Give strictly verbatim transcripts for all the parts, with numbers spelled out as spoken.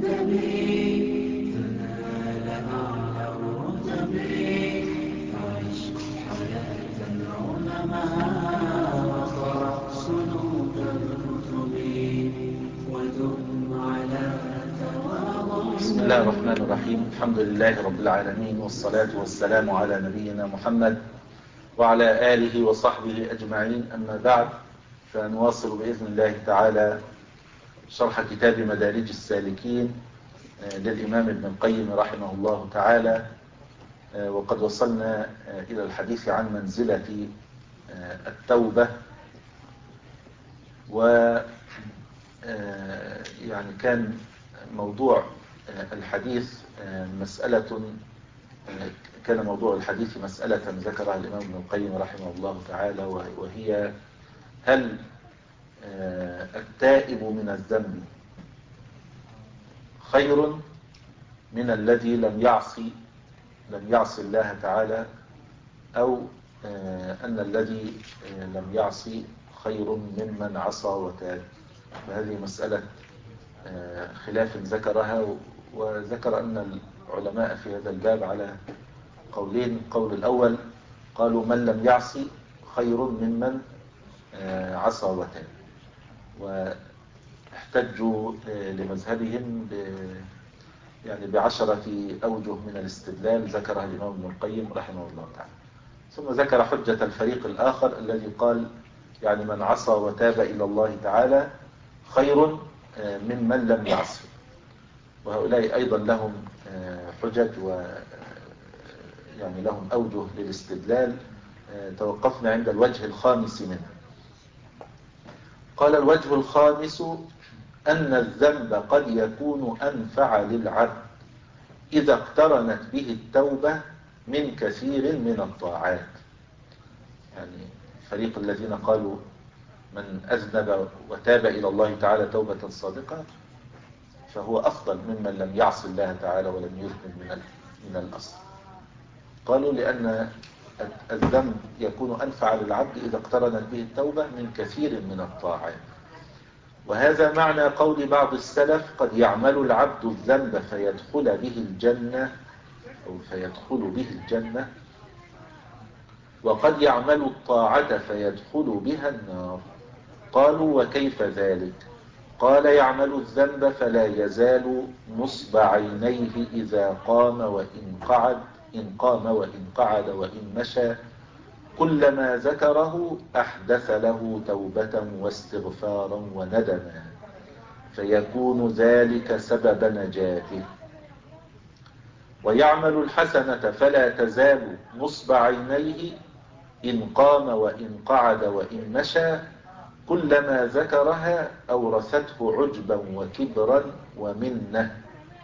بسم الله الرحمن الرحيم. الحمد لله رب العالمين، والصلاة والسلام على نبينا محمد وعلى آله وصحبه أجمعين. أما بعد، فنواصل بإذن الله تعالى شرح كتاب مدارج السالكين للإمام ابن القيم رحمه الله تعالى، وقد وصلنا إلى الحديث عن منزلة التوبة، و يعني كان موضوع الحديث مسألة كان موضوع الحديث مسألة ذكرها الإمام ابن القيم رحمه الله تعالى، وهي هل التائب من الذنب خير من الذي لم يعصي لم يعصي الله تعالى، أو أن الذي لم يعصي خير ممن عصى وتاب؟ فهذه مسألة خلاف ذكرها، وذكر أن العلماء في هذا الباب على قولين. القول الأول قالوا من لم يعصي خير ممن عصى وتاب، واحتجوا لمذهبهم ب يعني بعشرة أوجه من الاستدلال ذكرها الإمام ابن القيم رحمه الله تعالى. ثم ذكر حجة الفريق الآخر الذي قال يعني من عصى وتاب إلى الله تعالى خير ممن لم يعصي، وهؤلاء أيضا لهم حجج و يعني لهم أوجه للاستدلال. توقفنا عند الوجه الخامس منه. قال الوجه الخامس أن الذنب قد يكون أنفع للعبد إذا اقترنت به التوبة من كثير من الطاعات. يعني الفريق الذين قالوا من أذنب وتاب إلى الله تعالى توبة صادقة فهو أفضل ممن لم يعص الله تعالى ولم يذنب من من الأصل. قالوا لأن الذنب يكون أنفع للعبد إذا اقترنت به التوبة من كثير من الطاعات، وهذا معنى قول بعض السلف قد يعمل العبد الذنب فيدخل به الجنة أو فيدخل به الجنة، وقد يعمل الطاعة فيدخل بها النار. قالوا وكيف ذلك؟ قال يعمل الذنب فلا يزال نصب عينيه إذا قام وإن قعد إن قام وإن قعد وإن مشى، كلما ذكره أحدث له توبة واستغفارا وندما، فيكون ذلك سبب نجاته. ويعمل الحسنة فلا تزال نصب عينيه إن قام وإن قعد وإن مشى، كلما ذكرها أورثته عجبا وكبرا ومنة،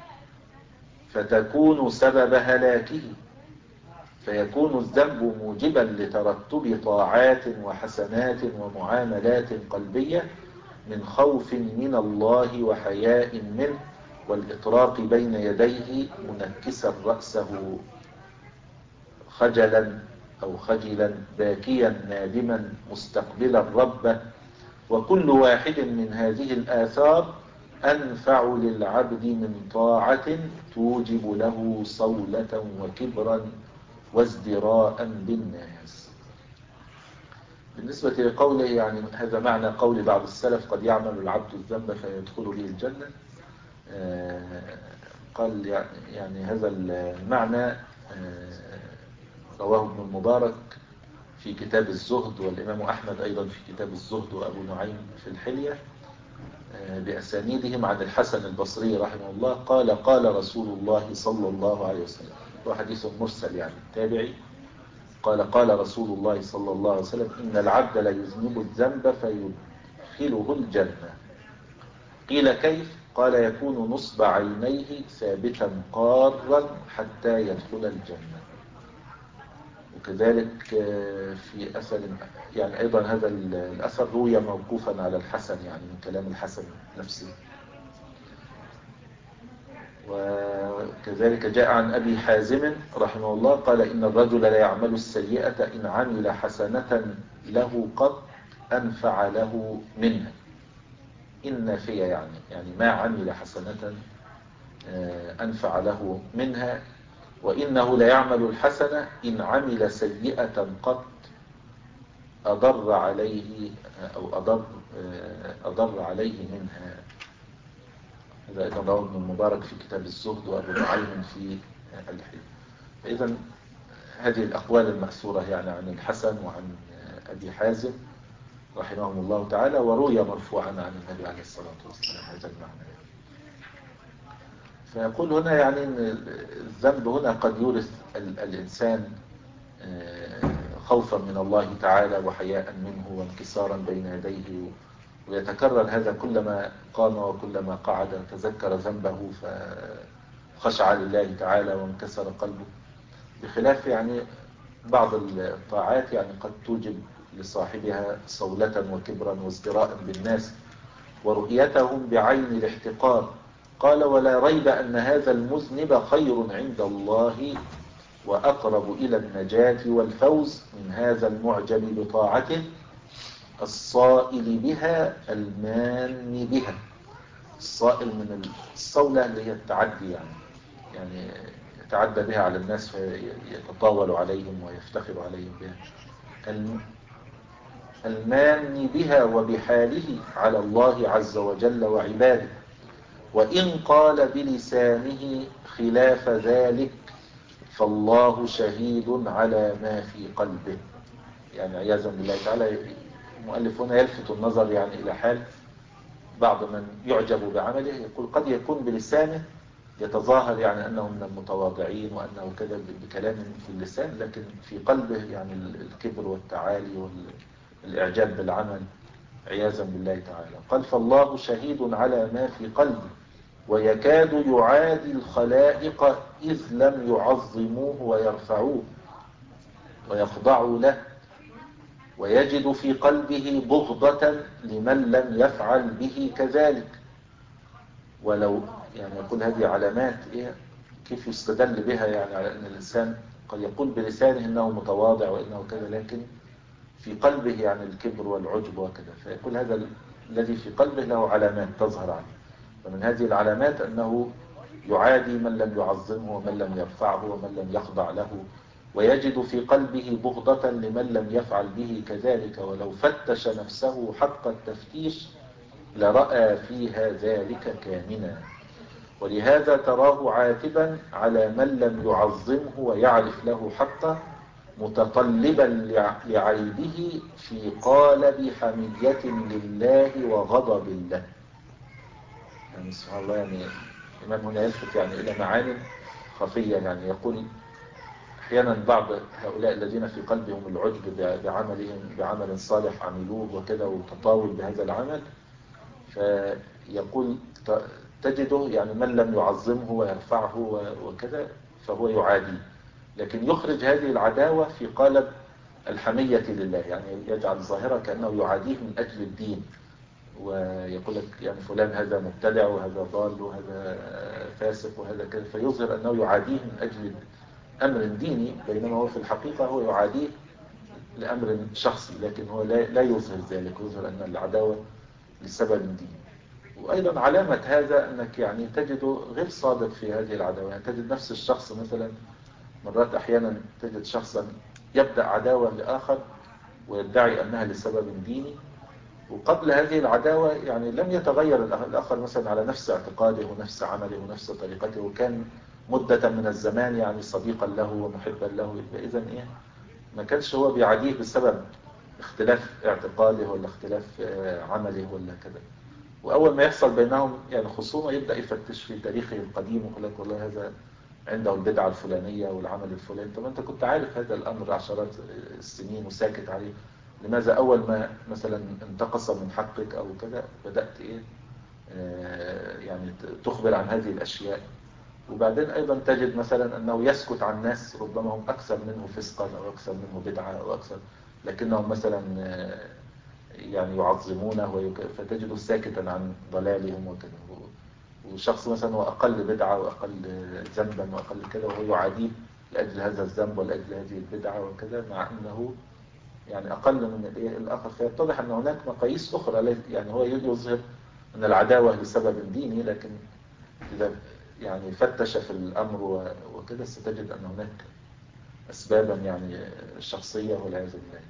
فتكون سبب هلاكه، فيكون الذنب موجبا لترتب طاعات وحسنات ومعاملات قلبية من خوف من الله وحياء منه والإطراق بين يديه منكسا رأسه خجلا أو خجلا باكيا نادما مستقبلا ربه. وكل واحد من هذه الآثار أنفع للعبد من طاعة توجب له صولة وكبرا وازدراء بالناس. بالنسبة لقوله يعني هذا معنى قول بعض السلف قد يعمل العبد الذنب فيدخل به الجنة. قال يعني هذا المعنى رواه ابن المبارك في كتاب الزهد، والإمام أحمد أيضا في كتاب الزهد، وأبو نعيم في الحلية بأسانيدهم عن الحسن البصري رحمه الله قال قال رسول الله صلى الله عليه وسلم، وحديث مرسل يعني تابعي، قال قال رسول الله صلى الله عليه وسلم إن العبد لا يذنب الذنب فيدخله الجنة. قيل كيف؟ قال يكون نصب عينيه ثابتا قارا حتى يدخل الجنة. وكذلك في أثر يعني أيضا هذا الأثر روي موقوفا على الحسن، يعني من كلام الحسن نفسه. وكذلك جاء عن أبي حازم رحمه الله قال إن الرجل لا يعمل السيئة إن عمل حسنة له قط أنفع له منها. إن في يعني يعني ما عمل حسنة أنفع له منها. وإنه ليعمل الحسنة إن عمل سيئة قط أضر عليه أو أضر, أضر عليه منها. هذا أيضا رواه ابن المبارك في كتاب الزهد وأبو نعيم في الحلم. فإذا هذه الأقوال المأثورة يعني عن الحسن وعن أبي حازم رحمهم الله تعالى، وروي مرفوعا عن النبي عليه الصلاة والسلام هذا المعنى. فيقول هنا يعني أن الذنب هنا قد يورث الإنسان خوفا من الله تعالى وحياء منه وانكسارا بين يديه، ويتكرر هذا كلما قام وكلما قعد تذكر ذنبه فخشع لله تعالى وانكسر قلبه. بخلاف يعني بعض الطاعات يعني قد توجب لصاحبها صولة وكبرا وازدراء بالناس ورؤيتهم بعين الاحتقار. قال ولا ريب أن هذا المذنب خير عند الله وأقرب إلى النجاة والفوز من هذا المعجب بطاعته الصائل بها المان بها. الصائل من الصولة اللي هي التعدي، يعني يعني يتعدى بها على الناس فيتطاول عليهم ويفتخر عليهم بها. المان بها وبحاله على الله عز وجل وعباده، وإن قال بلسانه خلاف ذلك فالله شهيد على ما في قلبه. يعني عياذا بالله تعالى المؤلف هنا يلفت النظر يعني إلى حال بعض من يعجب بعمله، يقول قد يكون بلسانه يتظاهر يعني أنه من المتواضعين وأنه كذا بكلام في اللسان، لكن في قلبه يعني الكبر والتعالي والإعجاب بالعمل عياذا بالله تعالى. قال فالله شهيد على ما في قلبه ويكاد يعادي الخلائق إذ لم يعظموه ويرفعوه ويخضعوا له، ويجد في قلبه بغضة لمن لم يفعل به كذلك. ولو يعني يقول هذه علامات إيه كيف يستدل بها يعني على أن الإنسان قد يقول بلسانه إنه متواضع وإنه كذا، لكن في قلبه يعني الكبر والعجب وكذا. فيقول هذا الذي في قلبه له علامات تظهر عنه، ومن هذه العلامات أنه يعادي من لم يعظمه ومن لم يرفعه ومن لم يخضع له، ويجد في قلبه بغضة لمن لم يفعل به كذلك، ولو فتش نفسه حق التفتيش لرأى فيها ذلك كامنا. ولهذا تراه عاتبا على من لم يعظمه ويعرف له حقه، متطلبا لعيبه في قالب حمية لله وغضب له. يعني سبحان الله، يعني الإمام هنا يلفت يعني إلى معاني خفية. يعني يقول أحيانا بعض هؤلاء الذين في قلبهم العجب بعملهم بعمل صالح عملوه وكذا وتطاول بهذا العمل، فيقول تجده يعني من لم يعظمه ويرفعه وكذا فهو يعادي، لكن يخرج هذه العداوة في قالب الحمية لله، يعني يجعل ظاهرة كأنه يعاديه من أجل الدين، ويقول لك يعني فلان هذا مبتدع وهذا ضال وهذا فاسق وهذا كذا، فيظهر أنه يعاديه من أجل أمر ديني، بينما هو في الحقيقة هو يعاديه لأمر شخصي، لكن هو لا يظهر ذلك، يظهر أن العداوة لسبب ديني. وأيضا علامة هذا أنك يعني تجده غير صادق في هذه العداوة. يعني تجد نفس الشخص مثلا مرات أحيانا تجد شخصا يبدأ عداوة لآخر ويدعي أنها لسبب ديني، وقبل هذه العداوة يعني لم يتغير الآخر مثلا على نفس اعتقاده ونفس عمله ونفس طريقته، وكان مدة من الزمان يعني صديقا له ومحبا له. إذن إيه ما كانش هو بيعاديه بسبب اختلاف اعتقاده ولا اختلاف عمله ولا كذا. وأول ما يحصل بينهم يعني خصومة يبدأ يفتش في تاريخه القديم ويقول لك والله هذا عنده البدعة الفلانية والعمل الفلاني. طب أنت كنت عارف هذا الأمر عشرات السنين وساكت عليه، لماذا أول ما مثلا انتقص من حقك أو كذا بدأت إيه آه يعني تخبر عن هذه الأشياء؟ وبعدين أيضا تجد مثلا أنه يسكت عن ناس ربما هم أكثر منه فسقا أو أكثر منه بدعة أو أكثر، لكنهم مثلا آه يعني يعظمونه، فتجده ساكتا عن ضلالهم وكذا. وشخص مثلا هو أقل بدعة وأقل ذنبا وأقل كذا وهو يعاديه لأجل هذا الذنب ولأجل هذه البدعة وكذا، مع أنه يعني أقل من الآخر. فيتضح أن هناك مقاييس أخرى. يعني هو يظهر أن العداوة لسبب ديني، لكن إذا يعني فتش في الأمر وكده ستجد أن هناك أسبابا يعني شخصية والعياذ بالله.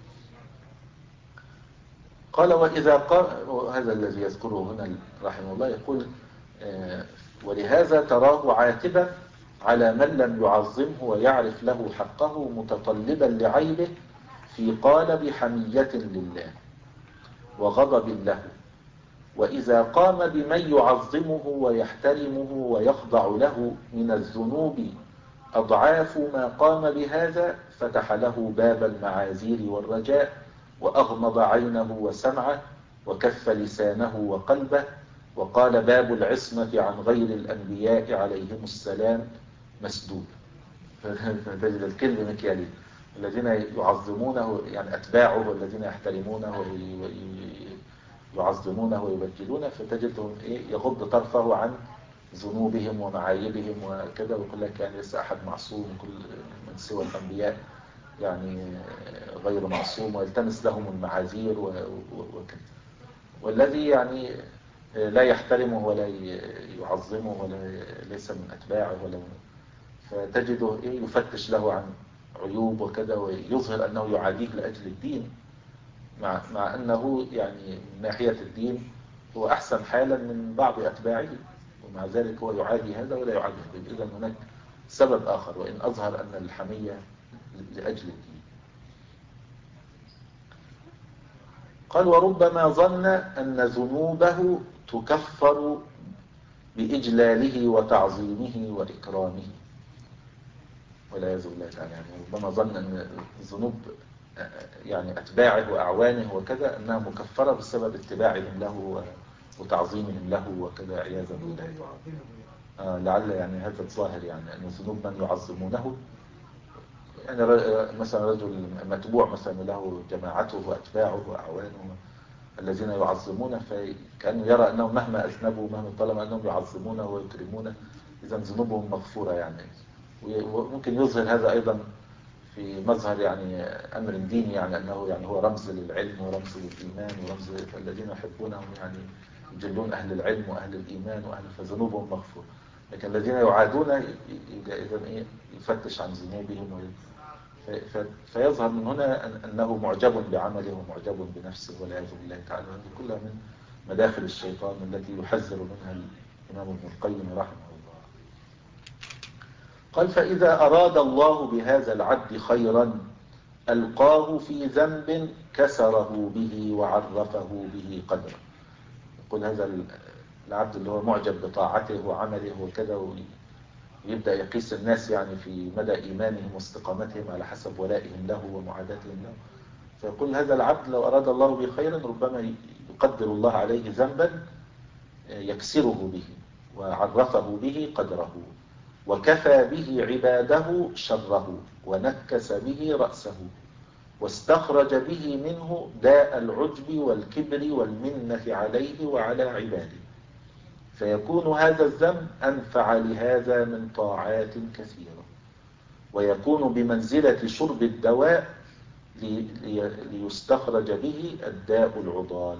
قال وإذا قال، وهذا الذي يذكره هنا رحمه الله، يقول ولهذا تراه عاتبا على من لم يعظمه ويعرف له حقه متطلبا لعيبه في قالب حمية لله وغضب له. وإذا قام بمن يعظمه ويحترمه ويخضع له من الذنوب أضعاف ما قام بهذا فتح له باب المعاذير والرجاء وأغمض عينه وسمعه وكف لسانه وقلبه، وقال باب العصمة عن غير الأنبياء عليهم السلام مسدود. فتجد الكلب مكيالي، الذين يعظمونه يعني أتباعه والذين يحترمونه ويعظمونه ويبجلونه، فتجدهم إيه يغض طرفه عن ذنوبهم ومعايبهم وكذا، ويقول لك يعني ليس أحد معصوم، كل من سوى الأنبياء يعني غير معصوم، ويلتمس لهم المعاذير وكذا. والذي يعني لا يحترمه ولا يعظمه ولا ليس من أتباعه ولا من، فتجده إيه يفتش له عن عيوب وكذا، ويظهر أنه يعاديه لأجل الدين، مع, مع أنه يعني من ناحية الدين هو أحسن حالا من بعض أتباعه، ومع ذلك هو يعادي هذا ولا يعادي هذا. إذن هناك سبب آخر، وإن أظهر أن الحمية لأجل الدين. قال وربما ظن أن ذنوبه تكفر بإجلاله وتعظيمه وإكرامه والعياذ بالله تعالى. يعني ربما ظن أن ذنوب يعني أتباعه وأعوانه وكذا أنها مكفرة بسبب اتباعهم له وتعظيمهم له وكذا عياذا بالله. آه لعل يعني هذا الظاهر، يعني أن ذنوب من يعظمونه، يعني مثلا رجل متبوع مثلا له جماعته وأتباعه وأعوانه الذين يعظمونه، فكأنه يرى أنهم مهما أذنبوا مهما طالما أنهم يعظمونه ويكرمونه إذا ذنوبهم مغفورة يعني. وممكن يظهر هذا أيضا في مظهر يعني أمر ديني، يعني أنه يعني هو رمز للعلم ورمز للإيمان ورمز الذين يحبونهم يعني يجلون أهل العلم وأهل الإيمان وأهل فذنوبهم مغفورة. لكن الذين يعادون إذا إيه يفتش عن ذنوبهم، فيظهر من هنا أنه معجب بعمله ومعجب بنفسه والعياذ بالله تعالى. هذه كلها من مداخل الشيطان التي يحذر منها الإمام ابن القيم رحمه الله. قال فإذا أراد الله بهذا العبد خيرا ألقاه في ذنب كسره به وعرفه به قدره. يقول هذا العبد اللي هو معجب بطاعته وعمله وكذا، ويبدأ يقيس الناس يعني في مدى إيمانهم واستقامتهم على حسب ولائهم له ومعاداتهم له. فيقول هذا العبد لو أراد الله به خيرا ربما يقدر الله عليه ذنبا يكسره به وعرفه به قدره وكفى به عباده شره ونكس به رأسه واستخرج به منه داء العجب والكبر والمنة عليه وعلى عباده، فيكون هذا الذنب أنفع لهذا من طاعات كثيرة، ويكون بمنزلة شرب الدواء ليستخرج به الداء العضال.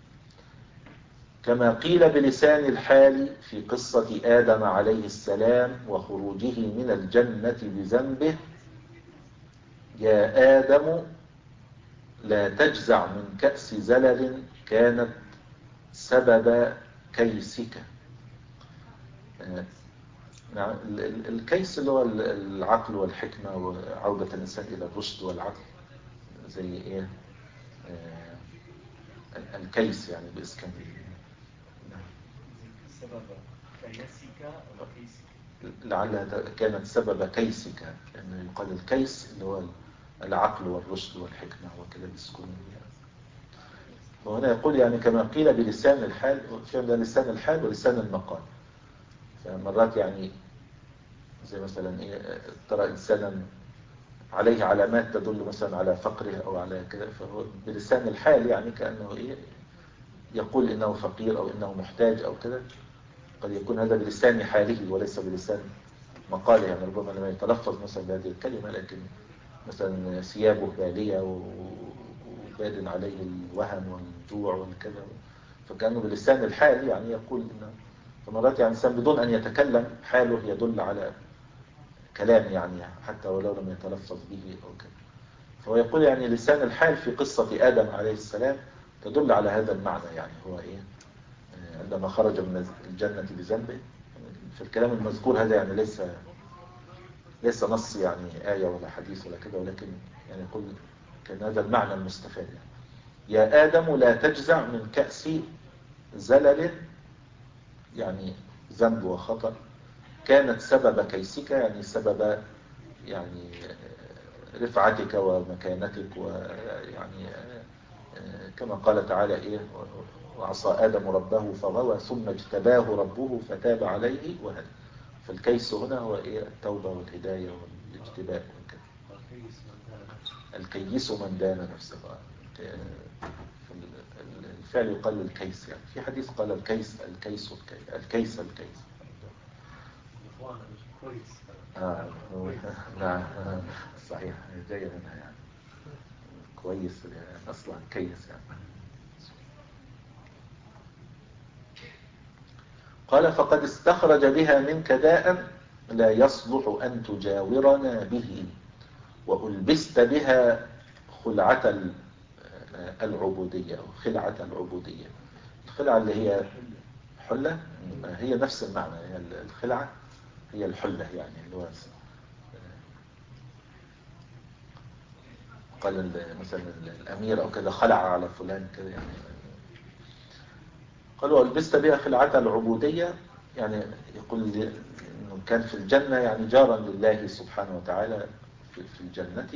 كما قيل بلسان الحال في قصة آدم عليه السلام وخروجه من الجنة بذنبه: يا آدم لا تجزع من كأس زلل كانت سبب كيسك. الكيس اللي هو العقل والحكمة وعودة الإنسان إلى الرشد والعقل، زي إيه الكيس يعني بإسكان سبب كيسك أو كيسك، لعلها كانت سبب كيسك، لأنه يعني يقال الكيس اللي هو العقل والرشد والحكمة وكذا بسكون. وهنا يقول يعني كما قيل بلسان الحال، في لسان الحال ولسان المقال. فمرات يعني زي مثلا إيه ترى إنسانا عليه علامات تدل مثلا على فقره أو على كذا، فهو بلسان الحال يعني كأنه إيه يقول إنه فقير أو إنه محتاج أو كذا. قد يكون هذا بلسان حاله وليس بلسان مقاله، يعني ربما لما يتلفظ مثلا بهذه الكلمة لكن مثلا ثيابه بالية وباد عليه الوهن والجوع والكذا، فكأنه بلسان الحال يعني يقول إنه فمرات يعني الإنسان بدون أن يتكلم حاله يدل على كلام يعني حتى ولو لم يتلفظ به أو كده. فهو يقول يعني لسان الحال في قصة آدم عليه السلام تدل على هذا المعنى. يعني هو إيه عندما خرج من الجنة بذنبه. في الكلام المذكور هذا يعني ليس ليس نص يعني آية ولا حديث ولا كده، ولكن يعني يقول كان هذا المعنى المستفاد يعني. يا آدم لا تجزع من كأس زلل، يعني ذنب وخطأ كانت سبب كيسك، يعني سبب يعني رفعتك ومكانتك، ويعني كما قال تعالى إيه وعصى آدم ربه فغوى ثم اجتباه ربه فتاب عليه وهدى. فالكيس هنا هو إيه التوبة والهداية والاجتباء وكذا. الكيس من دان نفسه. الفعل يقال الكيس، يعني في حديث قال الكيس الكيس الكيس الكيس الكيس. آه نعم صحيح جاية منها يعني كويس يعني أصلا كيس يعني. قال فقد استخرج بها منك داء لا يصلح أن تجاورنا به، وألبست بها خلعة العبودية أو خلعة العبودية. الخلعة اللي هي حلة هي نفس المعنى، هي الخلعة هي الحلة يعني اللي هو قال مثلا الأمير أو كده خلع على فلان كده يعني. قالوا ألبست بها خلعة العبودية، يعني يقول إنه كان في الجنة يعني جارا لله سبحانه وتعالى في الجنة،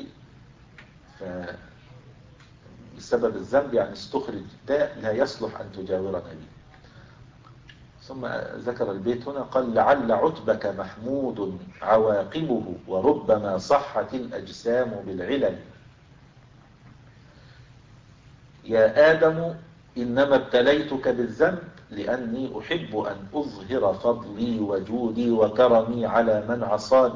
فبسبب الذنب يعني استخرج داء لا يصلح أن تجاورنا به. ثم ذكر البيت هنا قال لعل عتبك محمود عواقبه وربما صحت الأجسام بالعلل. يا آدم إنما ابتليتك بالذنب لأني أحب أن أظهر فضلي وجودي وكرمي على من عصاني.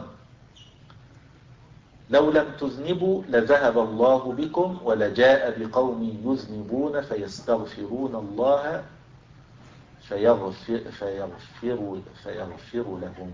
لو لم تذنبوا لذهب الله بكم ولجاء بقوم يذنبون فيستغفرون الله فيغفر, فيغفر, فيغفر لهم.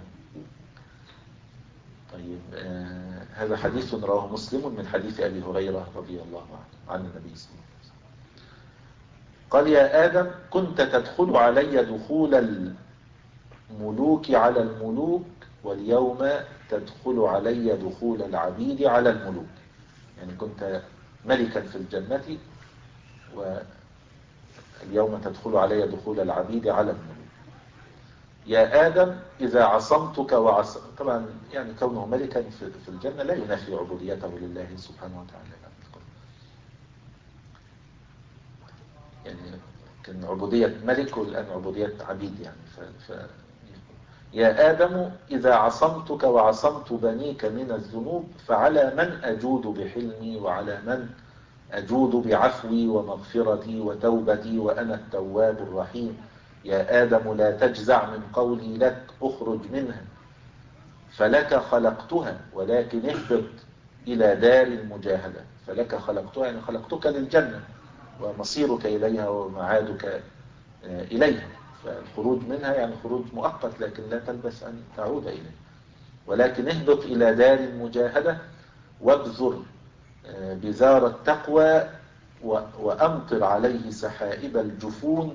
طيب آه هذا حديث رواه مسلم من حديث أبي هريرة رضي الله عنه عن النبي صلى الله عليه وسلم قال يا آدم كنت تدخل علي دخول الملوك على الملوك، واليوم تدخل علي دخول العبيد على الملوك. يعني كنت ملكا في الجنة واليوم تدخل علي دخول العبيد على الملوك. يا آدم إذا عصمتك وعصم، طبعا يعني كونه ملكا في الجنة لا ينافي عبوديته لله سبحانه وتعالى. يعني كان عبودية ملك والآن عبودية عبيد يعني ف... ف... يا آدم إذا عصمتك وعصمت بنيك من الذنوب فعلى من أجود بحلمي وعلى من أجود بعفوي ومغفرتي وتوبتي وأنا التواب الرحيم. يا آدم لا تجزع من قولي لك أخرج منها فلك خلقتها ولكن اهبط إلى دار المجاهدة. فلك خلقتها يعني خلقتك للجنة ومصيرك إليها ومعادك إليها، فالخروج منها يعني خروج مؤقت لكن لا تلبس أن تعود إليه. ولكن اهبط إلى دار المجاهدة وابذر بزار التقوى وأمطر عليه سحائب الجفون.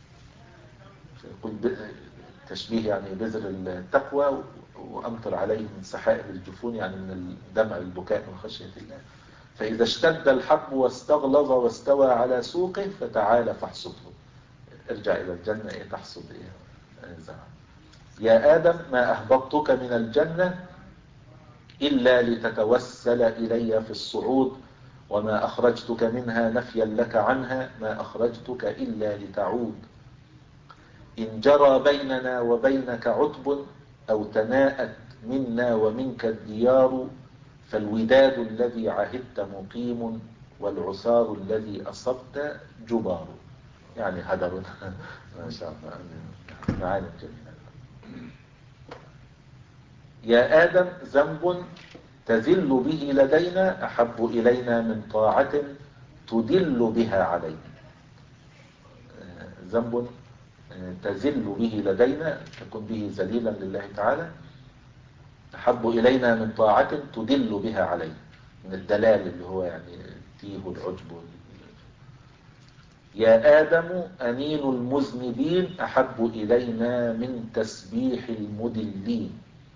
يقول تشبيه يعني بذر التقوى وأمطر عليه من سحائب الجفون يعني من الدمع البكاء من خشية الله. فإذا اشتد الحب واستغلظ واستوى على سوقه فتعال فاحصده. ارجع إلى الجنة إيه تحصد إيه زرع. يا آدم ما أهبطتك من الجنة إلا لتتوسل إلي في الصعود، وما أخرجتك منها نفيا لك عنها، ما أخرجتك إلا لتعود. إن جرى بيننا وبينك عتب أو تناءت منا ومنك الديار فالوداد الذي عهدت مقيم والعسار الذي أصبت جبار. يعني هدر ما شاء الله معاني جميلة. يا آدم ذنب تذل به لدينا أحب إلينا من طاعة تدل بها علينا. ذنب تزل به لدينا، تكون به ذليلا لله تعالى، أحب إلينا من طاعة تدل بها عليه، من الدلال اللي هو يعني التيه والعجب وال... يا آدم أنين المذنبين أحب إلينا من تسبيح المدلين.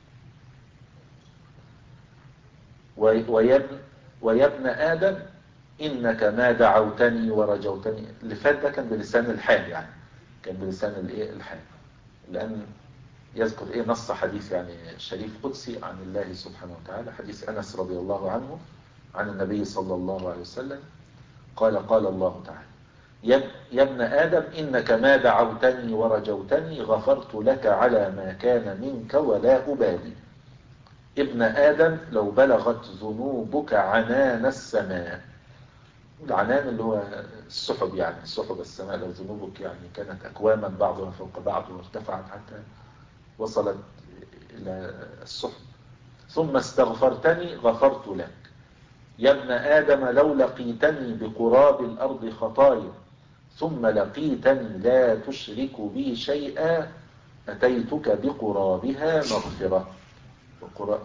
ويا ويا ابن آدم إنك ما دعوتني ورجوتني. اللي فات ده كان بلسان الحال، يعني كان بلسان الايه الحال، لأن يذكر ايه نص حديث يعني شريف قدسي عن الله سبحانه وتعالى، حديث أنس رضي الله عنه عن النبي صلى الله عليه وسلم قال قال الله تعالى يا ابن آدم إنك ما دعوتني ورجوتني غفرت لك على ما كان منك ولا أبالي. ابن آدم لو بلغت ذنوبك عنان السماء، العنان اللي هو السحب، يعني سحب السماء، لو ذنوبك يعني كانت أكواما بعضها فوق بعض وارتفعت حتى وصلت إلى السحب، ثم استغفرتني غفرت لك. يا ابن آدم لو لقيتني بقراب الأرض خطايا ثم لقيتني لا تشرك بي شيئا أتيتك بقرابها مغفرة. وقراب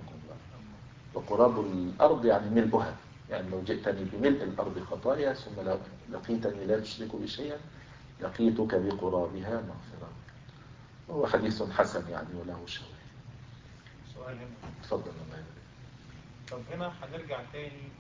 وقراب الأرض يعني ملئها، يعني لو جئتني بملء الأرض خطايا ثم لقيتني لا تشرك بي شيئا لقيتك بقرابها مغفرة. هو حديث حسن يعني وله شواهد. سؤال هنا، تفضل الله يبارك. طب هنا هنرجع تاني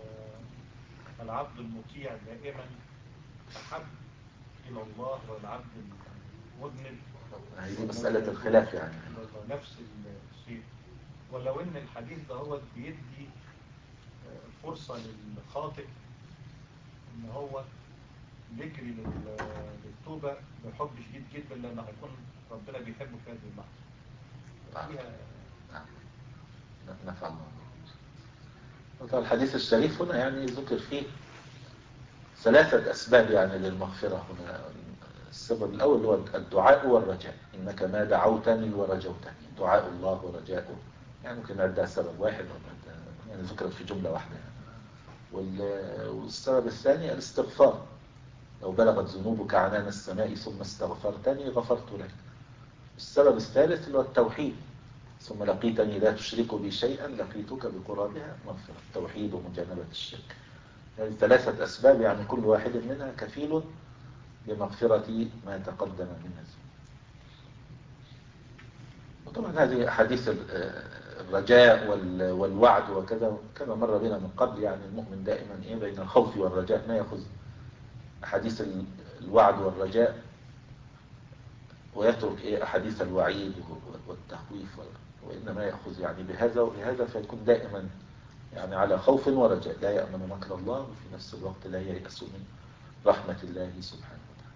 العبد المطيع دائما أحب إلى الله والعبد المذنب هذه مسألة الخلاف يعني نفس الشيء، ولو ان الحديث ده هو بيدي فرصة للخاطئ ان هو يجري للتوبة بحب شديد جدا، لانه هيكون ربنا بيحبه في هذه اللحظة. نعم نفع الله. الحديث الشريف هنا يعني ذكر فيه ثلاثة أسباب يعني للمغفرة هنا. السبب الأول هو الدعاء والرجاء، إنك ما دعوتني ورجوتني، دعاء الله ورجاؤه، يعني ممكن نعدها سبب واحد يعني ذكرت في جملة واحدة. والسبب الثاني الاستغفار، لو بلغت ذنوبك عنان السماء ثم استغفرتني غفرت لك. السبب الثالث هو التوحيد، ثم لقيتني لا تشرك بي شيئا لقيتك بقرابها مغفرة، التوحيد ومجانبة الشرك. هذه يعني ثلاثة أسباب، يعني كل واحد منها كفيل بمغفرة ما تقدم من الذنوب. وطبعا هذه أحاديث الرجاء والوعد وكذا كما مر بنا من قبل، يعني المؤمن دائما إيه بين الخوف والرجاء، ما يأخذ أحاديث الوعد والرجاء ويترك إيه أحاديث الوعيد والتخويف، وإنما يأخذ يعني بهذا وبهذا، فيكون دائما يعني على خوف ورجاء، لا يأمن مكر الله وفي نفس الوقت لا ييأس من رحمة الله سبحانه وتعالى.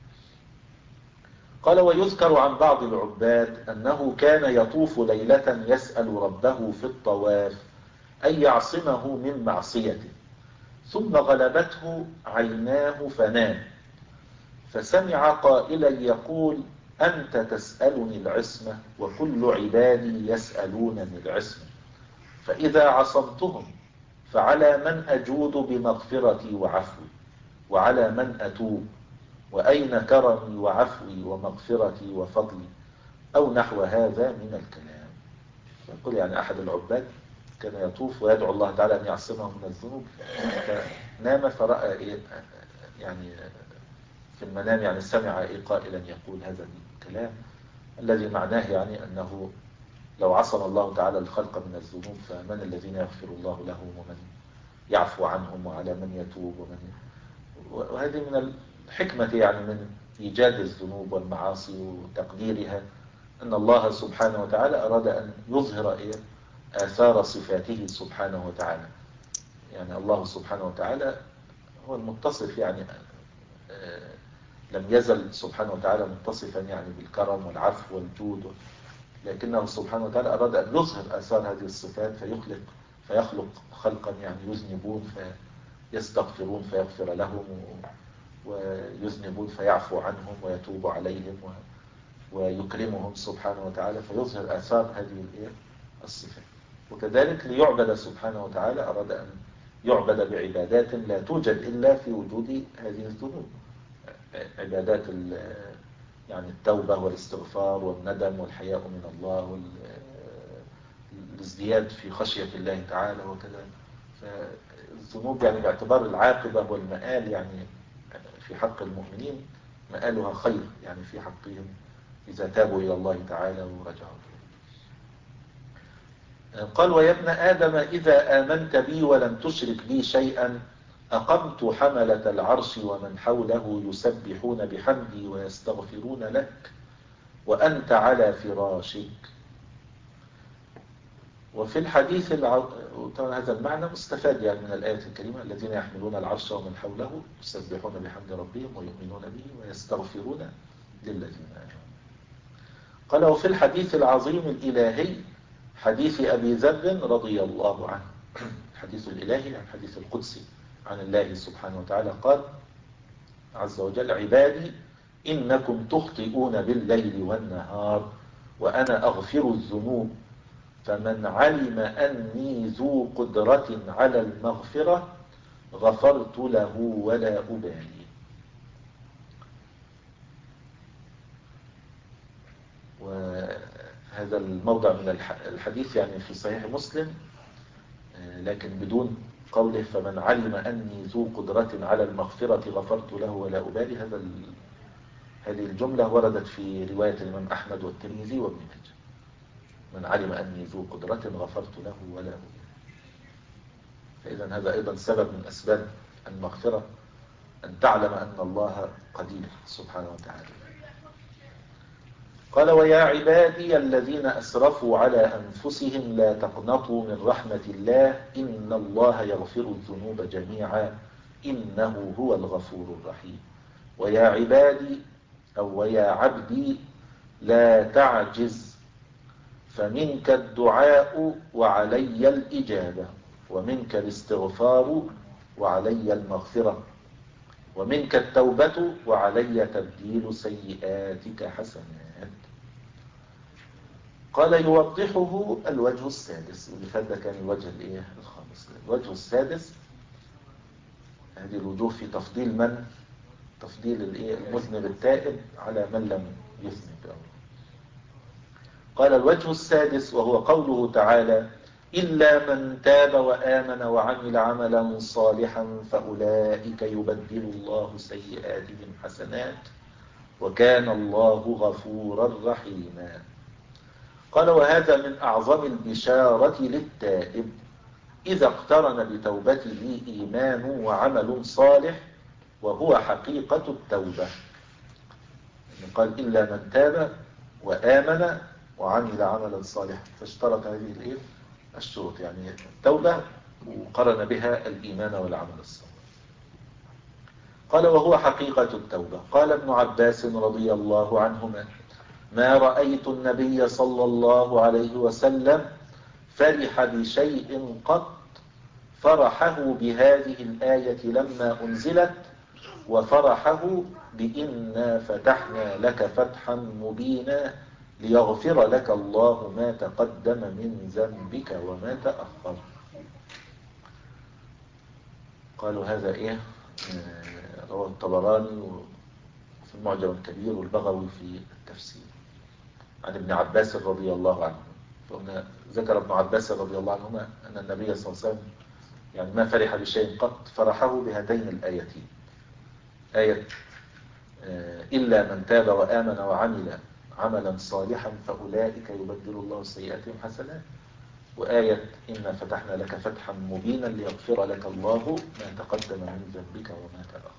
قال ويذكر عن بعض العباد أنه كان يطوف ليلة يسأل ربه في الطواف أن يعصمه من معصيته، ثم غلبته عيناه فنام، فسمع قائلا يقول أنت تسألني العصمة وكل عبادي يسألونني العصمة، فإذا عصمتهم فعلى من أجود بمغفرتي وعفوي وعلى من أتوب، وأين كرمي وعفوي ومغفرتي وفضلي، أو نحو هذا من الكلام. يقول يعني أحد العباد كان يطوف ويدعو الله تعالى أن يعصمه من الذنوب، فنام فرأى إيه يعني في المنام يعني سمع إيه قائلا يقول هذا الكلام الذي معناه يعني أنه لو عصم الله تعالى الخلق من الذنوب فمن الذين يغفر الله لهم ومن يعفو عنهم وعلى من يتوب ومن. وهذه من الحكمة يعني من إيجاد الذنوب والمعاصي وتقديرها، أن الله سبحانه وتعالى أراد أن يظهر إيه آثار صفاته سبحانه وتعالى. يعني الله سبحانه وتعالى هو المتصف يعني آه لم يزل سبحانه وتعالى متصفا يعني بالكرم والعفو والجود، لكنه سبحانه وتعالى أراد أن يظهر آثار هذه الصفات فيخلق فيخلق خلقا يعني يذنبون فيستغفرون فيغفر لهم، ويذنبون فيعفو عنهم ويتوب عليهم ويكرمهم سبحانه وتعالى، فيظهر آثار هذه الصفات. وكذلك ليعبد سبحانه وتعالى أراد أن يعبد بعبادات لا توجد إلا في وجود هذه الذنوب، عبادات يعني التوبة والاستغفار والندم والحياء من الله والازدياد في خشية الله تعالى وكذا. فالذنوب يعني باعتبار العاقبة والمآل يعني في حق المؤمنين مآلها خير يعني في حقهم إذا تابوا إلى الله تعالى ورجعوا. قال ويا ابن آدم إذا آمنت بي ولم تشرك بي شيئا أقمت حملة العرش ومن حوله يسبحون بحمدي ويستغفرون لك وأنت على فراشك. وفي الحديث الع... طبعا هذا المعنى مستفاد يعني من الآية الكريمة الذين يحملون العرش ومن حوله يسبحون بحمد ربهم ويؤمنون به ويستغفرون للذين آمنوا. قال وفي الحديث العظيم الإلهي حديث أبي ذر رضي الله عنه، الحديث الإلهي عن حديث القدسي عن الله سبحانه وتعالى قال عز وجل عبادي إنكم تخطئون بالليل والنهار وأنا أغفر الذنوب فمن علم أني ذو قدرة على المغفرة غفرت له ولا أبالي. وهذا الموضع من الحديث يعني في صحيح مسلم لكن بدون قوله فمن علم أني ذو قدرة على المغفرة غفرت له ولا أبالي. هذا هذه الجملة وردت في رواية الإمام أحمد والترمذي وابن ماجه. من علم أني ذو قدرة غفرت له ولا أبالي. فإذا هذا أيضا سبب من أسباب المغفرة أن تعلم أن الله قدير سبحانه وتعالى. قال ويا عبادي الذين أسرفوا على أنفسهم لا تقنطوا من رحمة الله إن الله يغفر الذنوب جميعا إنه هو الغفور الرحيم. ويا عبادي أو ويا عبدي لا تعجز فمنك الدعاء وعلي الإجابة ومنك الاستغفار وعلي المغفرة ومنك التوبة وعلي تبديل سيئاتك حسنات. قال يوضحه الوجه السادس، اللي فات ده كان الوجه الايه الخامس. الوجه السادس هذه الوجوه في تفضيل من تفضيل الايه المذنب التائب على من لم يذنب. قال الوجه السادس وهو قوله تعالى إلا من تاب وآمن وعمل عملا صالحا فأولئك يبدل الله سيئاتهم حسنات وكان الله غفورا رحيما. قال وهذا من أعظم البشارة للتائب إذا اقترن بتوبته إيمان وعمل صالح وهو حقيقة التوبة. قال إلا من تاب وآمن وعمل عملا صالحا فاشترط هذه الايه الشروط يعني التوبة وقرن بها الإيمان والعمل الصالح. قال وهو حقيقة التوبة. قال ابن عباس رضي الله عنهما ما رأيت النبي صلى الله عليه وسلم فرح بشيء قط فرحه بهذه الآية لما أنزلت وفرحه بإنا فتحنا لك فتحا مبينا ليغفر لك الله ما تقدم من ذنبك وما تأخر. قالوا هذا إيه رواه الطبراني في المعجم الكبير والبغوي في التفسير عن ابن عباس رضي الله عنه. فهنا ذكر ابن عباس رضي الله عنهما أن النبي صلى الله عليه وسلم يعني ما فرح بشيء قط فرحه بهاتين الآيتين آية إلا من تاب وآمن وعمل عملا صالحا فأولئك يبدل الله سيئاتهم حسنات وآية إنا فتحنا لك فتحا مبينا ليغفر لك الله ما تقدم من ذنبك وما تأخر.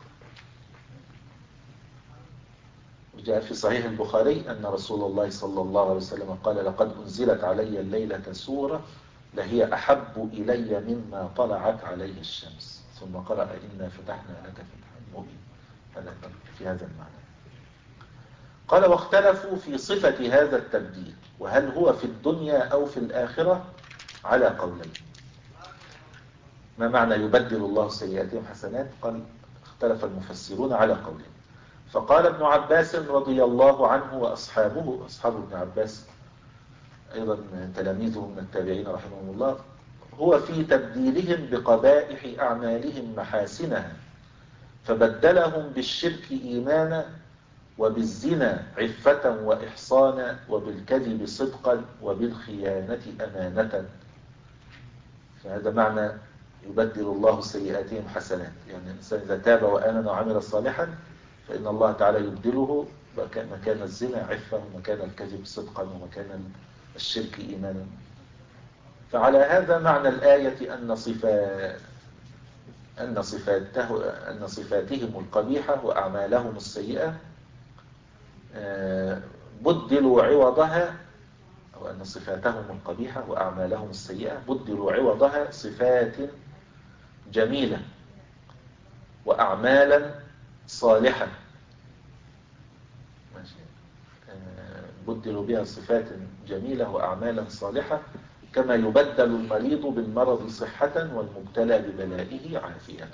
وجاء في صحيح البخاري أن رسول الله صلى الله عليه وسلم قال لقد أنزلت علي الليلة سورة لهي أحب إلي مما طلعت عليه الشمس ثم قرأ إنا فتحنا لك فتحا مبينا. هذا في هذا المعنى. قال واختلفوا في صفة هذا التبديل وهل هو في الدنيا أو في الآخرة على قولين. ما معنى يبدل الله سيئاتهم حسنات؟ قال اختلف المفسرون على قولين. فقال ابن عباس رضي الله عنه وأصحابه أصحاب ابن عباس أيضا تلاميذه من التابعين رحمهم الله هو في تبديلهم بقبائح أعمالهم محاسنها فبدلهم بالشرك إيمانا وبالزنا عفة وإحصانا، وبالكذب صدقا، وبالخيانة أمانة. فهذا معنى يبدل الله سيئاتهم حسنات، يعني الإنسان إذا تاب وآمن وعمل صالحا فإن الله تعالى يبدله مكان الزنا عفة، ومكان الكذب صدقا، ومكان الشرك إيمانا. فعلى هذا معنى الآية أن صفات أن صفاته أن صفاتهم القبيحة وأعمالهم السيئة بدلوا عوضها، أو أن صفاتهم القبيحة وأعمالهم السيئة بدلوا عوضها صفات جميلة وأعمالا صالحة. بدلوا بها صفات جميلة وأعمالا صالحة، كما يبدل المريض بالمرض صحة والمبتلى ببلائه عافية.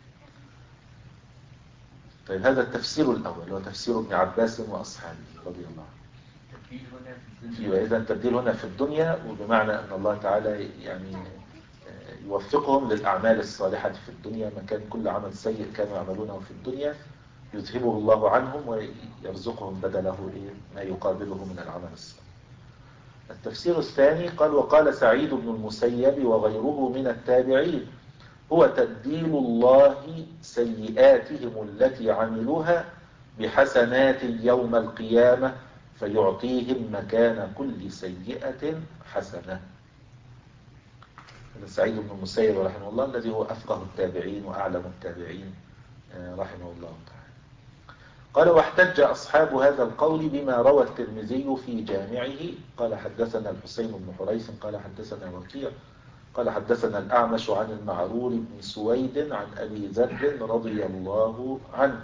طيب هذا التفسير الأول هو تفسير ابن عباس وأصحابه رضي الله عنه. إذا التبديل هنا في الدنيا، وبمعنى أن الله تعالى يعني يوفقهم للأعمال الصالحة في الدنيا، ما كان كل عمل سيء كانوا يعملونه في الدنيا يذهبه الله عنهم ويرزقهم بدله ما يقابله من العمل الصالح. التفسير الثاني قال: وقال سعيد بن المسيب وغيره من التابعين: هو تبديل الله سيئاتهم التي عملوها بحسنات يوم القيامة، فيعطيهم مكان كل سيئة حسنة. هذا سعيد بن المسيب رحمه الله الذي هو أفقه التابعين وأعلم التابعين رحمه الله تعالى. قال: واحتج أصحاب هذا القول بما روى الترمذي في جامعه. قال: حدثنا الحسين بن حريث قال حدثنا وكيع قال حدثنا الأعمش عن المعرور بن سويد عن أبي ذر رضي الله عنه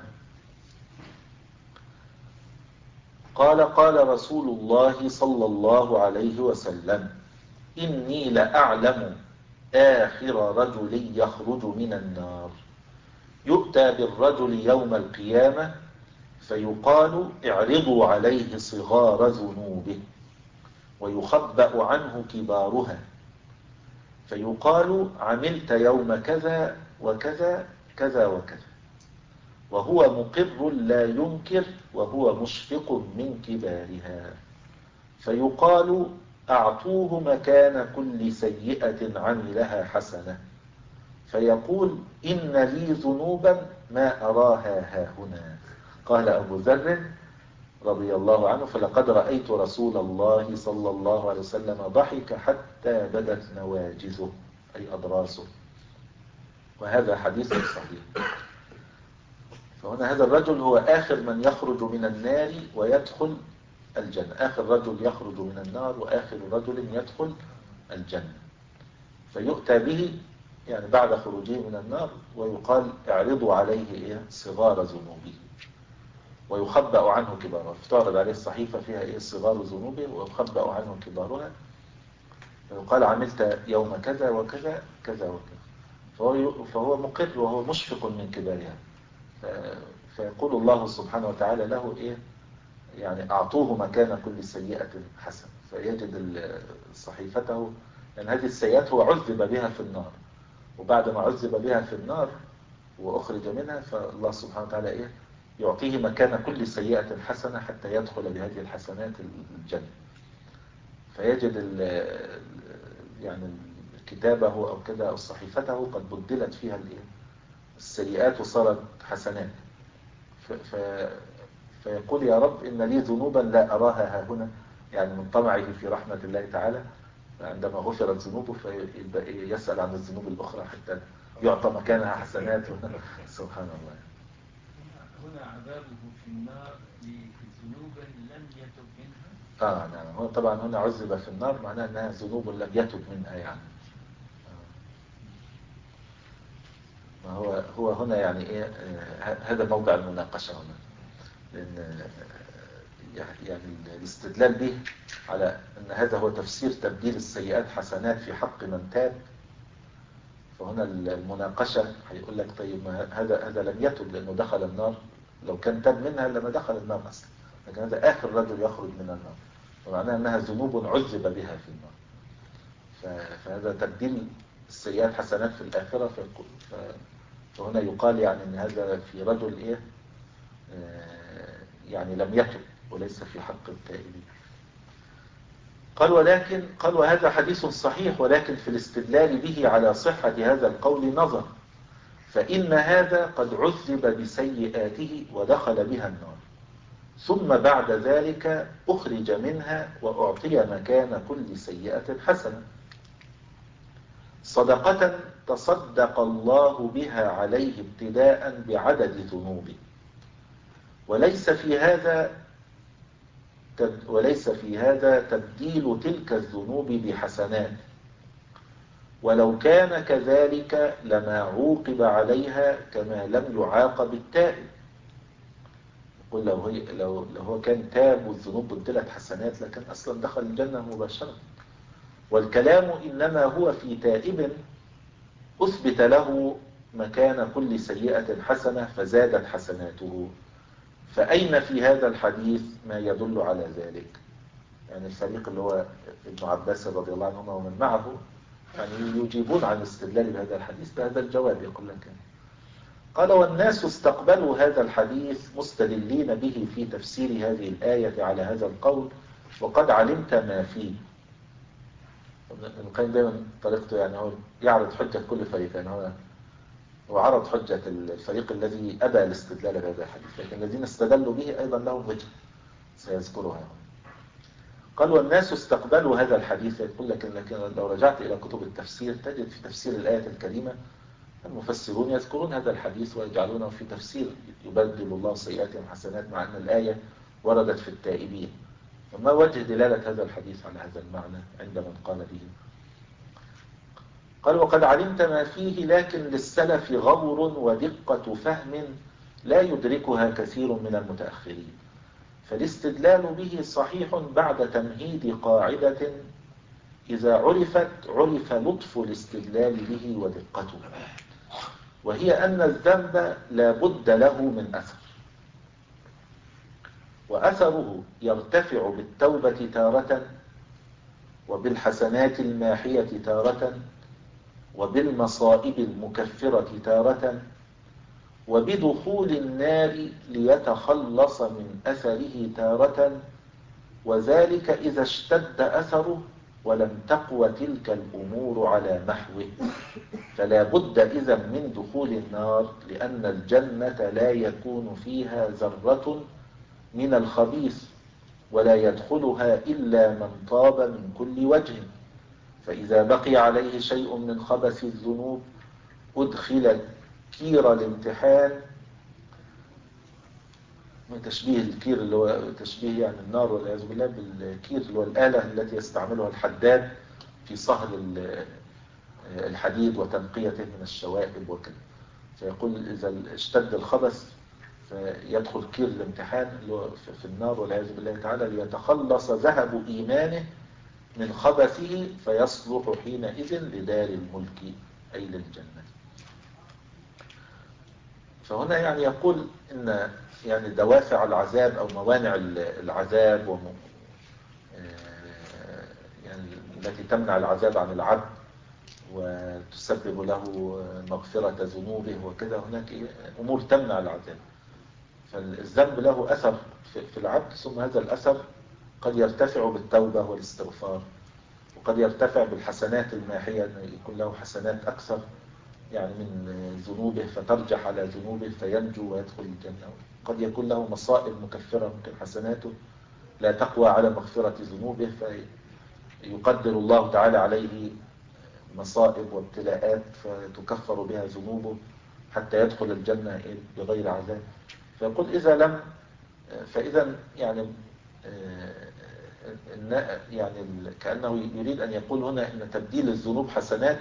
قال: قال رسول الله صلى الله عليه وسلم: إني لأعلم آخر رجل يخرج من النار، يؤتى بالرجل يوم القيامة فيقال: اعرضوا عليه صغار ذنوبه ويخبأ عنه كبارها، فيقال: عملت يوم كذا وكذا كذا وكذا، وهو مقر لا ينكر وهو مشفق من كبارها، فيقال: أعطوه مكان كل سيئة عملها حسنة، فيقول: إن لي ذنوبا ما أراها هاهنا. قال أبو ذر رضي الله عنه: فلقد رأيت رسول الله صلى الله عليه وسلم ضحك حتى بدت نواجذه، أي أضراسه. وهذا حديث صحيح. فهنا هذا الرجل هو آخر من يخرج من النار ويدخل الجنة، آخر رجل يخرج من النار وآخر رجل يدخل الجنة، فيؤتى به يعني بعد خروجه من النار ويقال: اعرضوا عليه صغار ذنوبه ويخبأ عنه كبارها، فتعرض عليه الصحيفة فيها إيه صغار ذنوبه ويخبأ عنه كبارها، فيقال: عملت يوم كذا وكذا كذا وكذا، فهو, فهو مقر وهو مشفق من كبارها، فيقول الله سبحانه وتعالى له إيه يعني: أعطوه مكان كل سيئة حسنة، فيجد صحيفته، لأن يعني هذه السيئات هو عذب بها في النار، وبعد ما عذب بها في النار وأخرج منها فالله سبحانه وتعالى إيه يعطيه مكان كل سيئة حسنة حتى يدخل بهذه الحسنات الجنة، فيجد يعني كتابه أو كذا أو صحيفته قد بدلت فيها السيئات وصارت حسنات، ف فيقول: يا رب إن لي ذنوبا لا أراها ها هنا، يعني من طمعه في رحمة الله تعالى عندما غفرت ذنوبه فيسأل عن الذنوب الأخرى حتى يعطى مكانها حسنات. سبحان الله. هنا عذابه في النار لذنوب لم يتب منها. آه نعم، هو طبعا هنا عذب في النار معناه أنها ذنوب لم يتب منها يعني. ما هو هو هنا يعني إيه آه هذا موضع المناقشة هنا، لأن يعني الاستدلال به على أن هذا هو تفسير تبديل السيئات حسنات في حق من تاب، فهنا المناقشة هيقول لك: طيب ما هذا هذا لم يتب لأنه دخل النار، لو كان تاب منها لما دخل النار أصلا، لكن هذا آخر رجل يخرج من النار، ومعناه أنها ذنوب عذب بها في النار، فهذا تبديل السيئات حسنات في الآخرة. فهنا يقال يعني أن هذا في رجل إيه يعني لم يتب وليس في حق التائبين. قال ولكن قال وهذا حديث صحيح، ولكن في الاستدلال به على صحة هذا القول نظر، فإن هذا قد عذب بسيئاته ودخل بها النار، ثم بعد ذلك أخرج منها وأعطي مكان كل سيئة حسنة صدقة تصدق الله بها عليه ابتداء بعدد ذنوبه، وليس في هذا وليس في هذا تبديل تلك الذنوب بحسنات، ولو كان كذلك لما عوقب عليها كما لم يعاقب التائب. يقول لو, هي لو, لو هو كان تاب والذنوب بدلت حسنات لكن أصلا دخل الجنة مباشرة. والكلام إنما هو في تائب أثبت له مكان كل سيئة حسنة فزادت حسناته. فأين في هذا الحديث ما يدل على ذلك؟ يعني الفريق اللي هو ابن عباس رضي الله عنهما ومن معه يعني يجيبون عن الاستدلال بهذا الحديث بهذا الجواب. يقول لك قال والناس استقبلوا هذا الحديث مستدلين به في تفسير هذه الآية على هذا القول وقد علمت ما فيه. ابن القيم دائما طريقته يعني هو يعرض حجة كل فريق، يعني هو هو عرض حجة الفريق الذي أبى الاستدلال بهذا الحديث، لكن الذين استدلوا به أيضا لهم وجه سيذكرها. قال والناس استقبلوا هذا الحديث. يقول لك لكن لو رجعت إلى كتب التفسير تجد في تفسير الآية الكريمة المفسرون يذكرون هذا الحديث ويجعلونه في تفسير يبدل الله سيئاتهم حسنات، مع أن الآية وردت في التائبين. فما وجه دلالة هذا الحديث على هذا المعنى عند من قال به؟ قال وقد علمت ما فيه، لكن للسلف غور ودقة فهم لا يدركها كثير من المتأخرين، فالاستدلال به صحيح بعد تمهيد قاعدة إذا عرفت عرف لطف الاستدلال به ودقته، وهي أن الذنب لا بد له من أثر، وأثره يرتفع بالتوبة تارة، وبالحسنات الماحية تارة، وبالمصائب المكفرة تارة، وبدخول النار ليتخلص من أثره تارة، وذلك إذا اشتد أثره ولم تقوى تلك الأمور على محوه، فلا بد إذا من دخول النار، لأن الجنة لا يكون فيها ذرة من الخبيث، ولا يدخلها إلا من طاب من كل وجه، فإذا بقي عليه شيء من خبث الذنوب أدخل كير الامتحان، من تشبيه الكير اللي هو تشبيه يعني النار والعياذ بالله بالكير اللي هو الآلة التي يستعملها الحداد في صهر الحديد وتنقيته من الشوائب وكذا. فيقول إذا اشتد الخبث فيدخل كير الامتحان اللي هو في النار والعياذ بالله تعالى، ليتخلص ذهب إيمانه من خبثه فيصلح حينئذ لدار الملك أي للجنة. فهنا يعني يقول إن يعني دوافع العذاب أو موانع العذاب وم... يعني التي تمنع العذاب عن العبد وتسبب له مغفرة ذنوبه وكذا، هناك أمور تمنع العذاب. فالذنب له أثر في العبد، ثم هذا الأثر قد يرتفع بالتوبة والاستغفار، وقد يرتفع بالحسنات الماحية أن يكون له حسنات أكثر يعني من ذنوبه فترجح على ذنوبه فينجو ويدخل الجنة. قد يكون له مصائب مكفرة، ممكن حسناته لا تقوى على مغفرة ذنوبه فيقدر الله تعالى عليه مصائب وابتلاءات فتكفر بها ذنوبه حتى يدخل الجنة بغير عذاب. فيقول إذا لم فإذا يعني يعني كأنه يريد أن يقول هنا أن تبديل الذنوب حسنات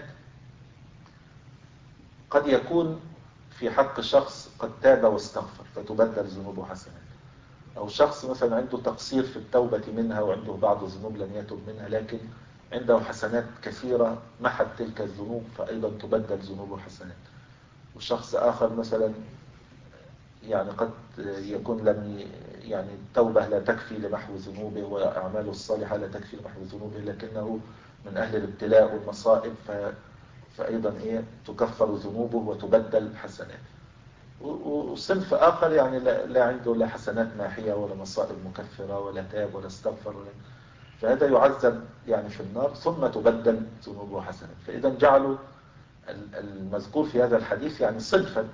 قد يكون في حق شخص قد تاب واستغفر فتبدل ذنوبه حسنات، أو شخص مثلا عنده تقصير في التوبة منها وعنده بعض الذنوب لم يتب منها لكن عنده حسنات كثيرة محت تلك الذنوب فأيضا تبدل ذنوبه حسنات. وشخص آخر مثلا يعني قد يكون لم يعني التوبة لا تكفي لمحو ذنوبه وأعماله الصالحة لا تكفي لمحو ذنوبه، لكنه من أهل الابتلاء والمصائب ف... فأيضا إيه تكفر ذنوبه وتبدل حسنات. وصنف آخر يعني لا, لا عنده لا حسنات ماحية ولا مصائب مكفرة ولا تاب ولا استغفر ولا، فهذا يعذب يعني في النار ثم تبدل ذنوبه حسنات. فإذا جعلوا المذكور في هذا الحديث يعني صنفا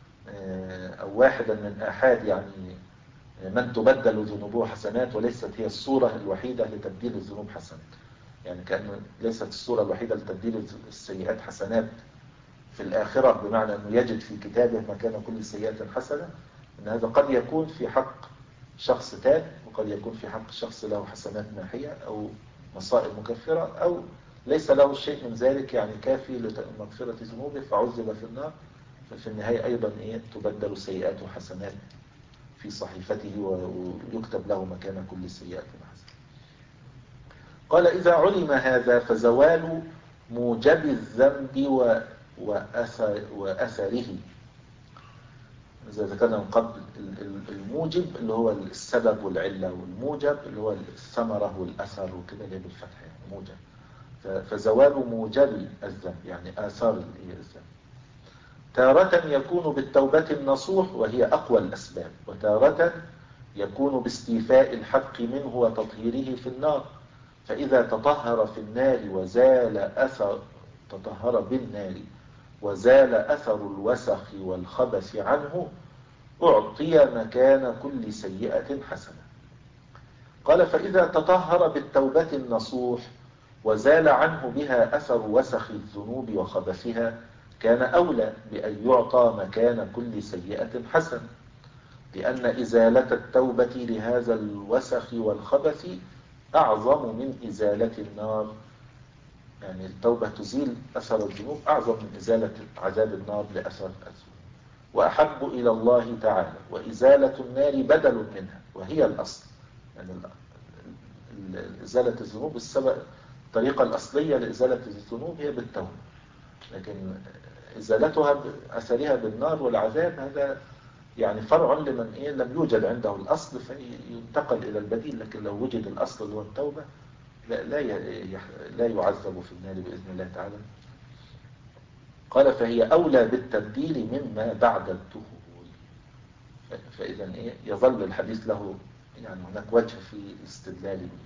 أو واحدا من آحاد يعني من تبدل ذنوبه حسنات، وليست هي الصورة الوحيدة لتبديل الذنوب حسنات. يعني كأنه ليست الصورة الوحيدة لتبديل السيئات حسنات في الآخرة، بمعنى أنه يجد في كتابه مكان كل سيئة حسنة. إن هذا قد يكون في حق شخص تاب، وقد يكون في حق شخص له حسنات ماحية أو مصائب مكفرة، أو ليس له شيء من ذلك يعني كافي لمغفرة ذنوبه فعذب في النار، ففي النهاية أيضا إيه تبدل سيئاته حسنات في صحيفته ويكتب له مكان كل سيئة حسنة. قال إذا علم هذا فزوال موجب الذنب وأثر وأثره. إذا ذكرنا من قبل الموجب اللي هو السبب والعلة، والموجب اللي هو الثمرة والأثر وكده اللي بالفتح يعني موجب. فزوال موجب الذنب يعني آثار الذنب. تارة يكون بالتوبة النصوح وهي أقوى الأسباب، وتارة يكون باستيفاء الحق منه وتطهيره في النار. فإذا تطهر في النار وزال أثر تطهر بالنار وزال أثر الوسخ والخبث عنه أعطي مكان كل سيئة حسنة. قال فإذا تطهر بالتوبة النصوح وزال عنه بها أثر وسخ الذنوب وخبثها كان أولى بأن يعطى مكان كل سيئة حسنة، لأن إزالة التوبة لهذا الوسخ والخبث أعظم من إزالة النار. يعني التوبة تزيل أثر الذنوب أعظم من إزالة عذاب النار لأثر الذنوب، وأحب إلى الله تعالى. وإزالة النار بدل منها وهي الأصل. يعني إزالة الذنوب السبب الطريقة الأصلية لإزالة الذنوب هي بالتوبة، لكن إزالتها أثرها بالنار والعذاب هذا يعني فرع لمن إيه لم يوجد عنده الأصل فينتقل إلى البديل. لكن لو وجد الأصل اللي هو التوبة لا, لا, لا يعذب في النار بإذن الله تعالى. قال فهي أولى بالتبديل مما بعد الدخول. فإذا إيه يظل الحديث له يعني هناك وجه في الاستدلال به.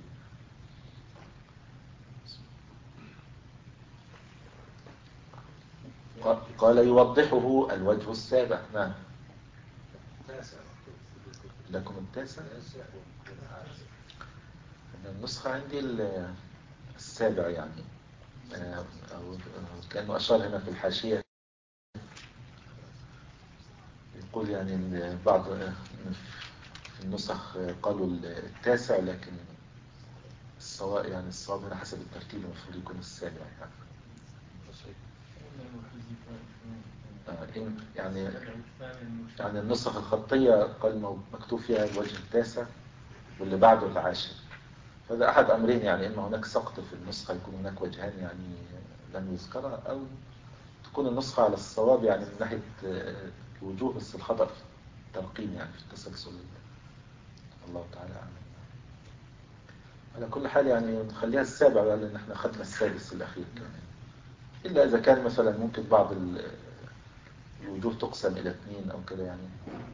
قال يوضحه الوجه السابع. نعم لكم التاسع. النسخة عندي السابع يعني، أو كأنه أشار هنا في الحاشية يقول يعني بعض في النسخ قالوا التاسع، لكن الصواب يعني الصواب هنا حسب الترتيب المفروض يكون السابع يعني. يعني يعني النسخ الخطية قال مكتوب فيها الوجه التاسع واللي بعده العاشر، فهذا أحد أمرين، يعني إما هناك سقط في النسخة يكون هناك وجهان يعني لم يذكرها، أو تكون النسخة على الصواب يعني من ناحية الوجوه بس الخطأ في الترقيم يعني في التسلسل. الله تعالى أعلم. على كل حال يعني نخليها السابع لأن احنا خدنا السادس الأخير يعني. إلا إذا كان مثلا ممكن بعض الوجوه تقسم إلى اثنين أو كده يعني.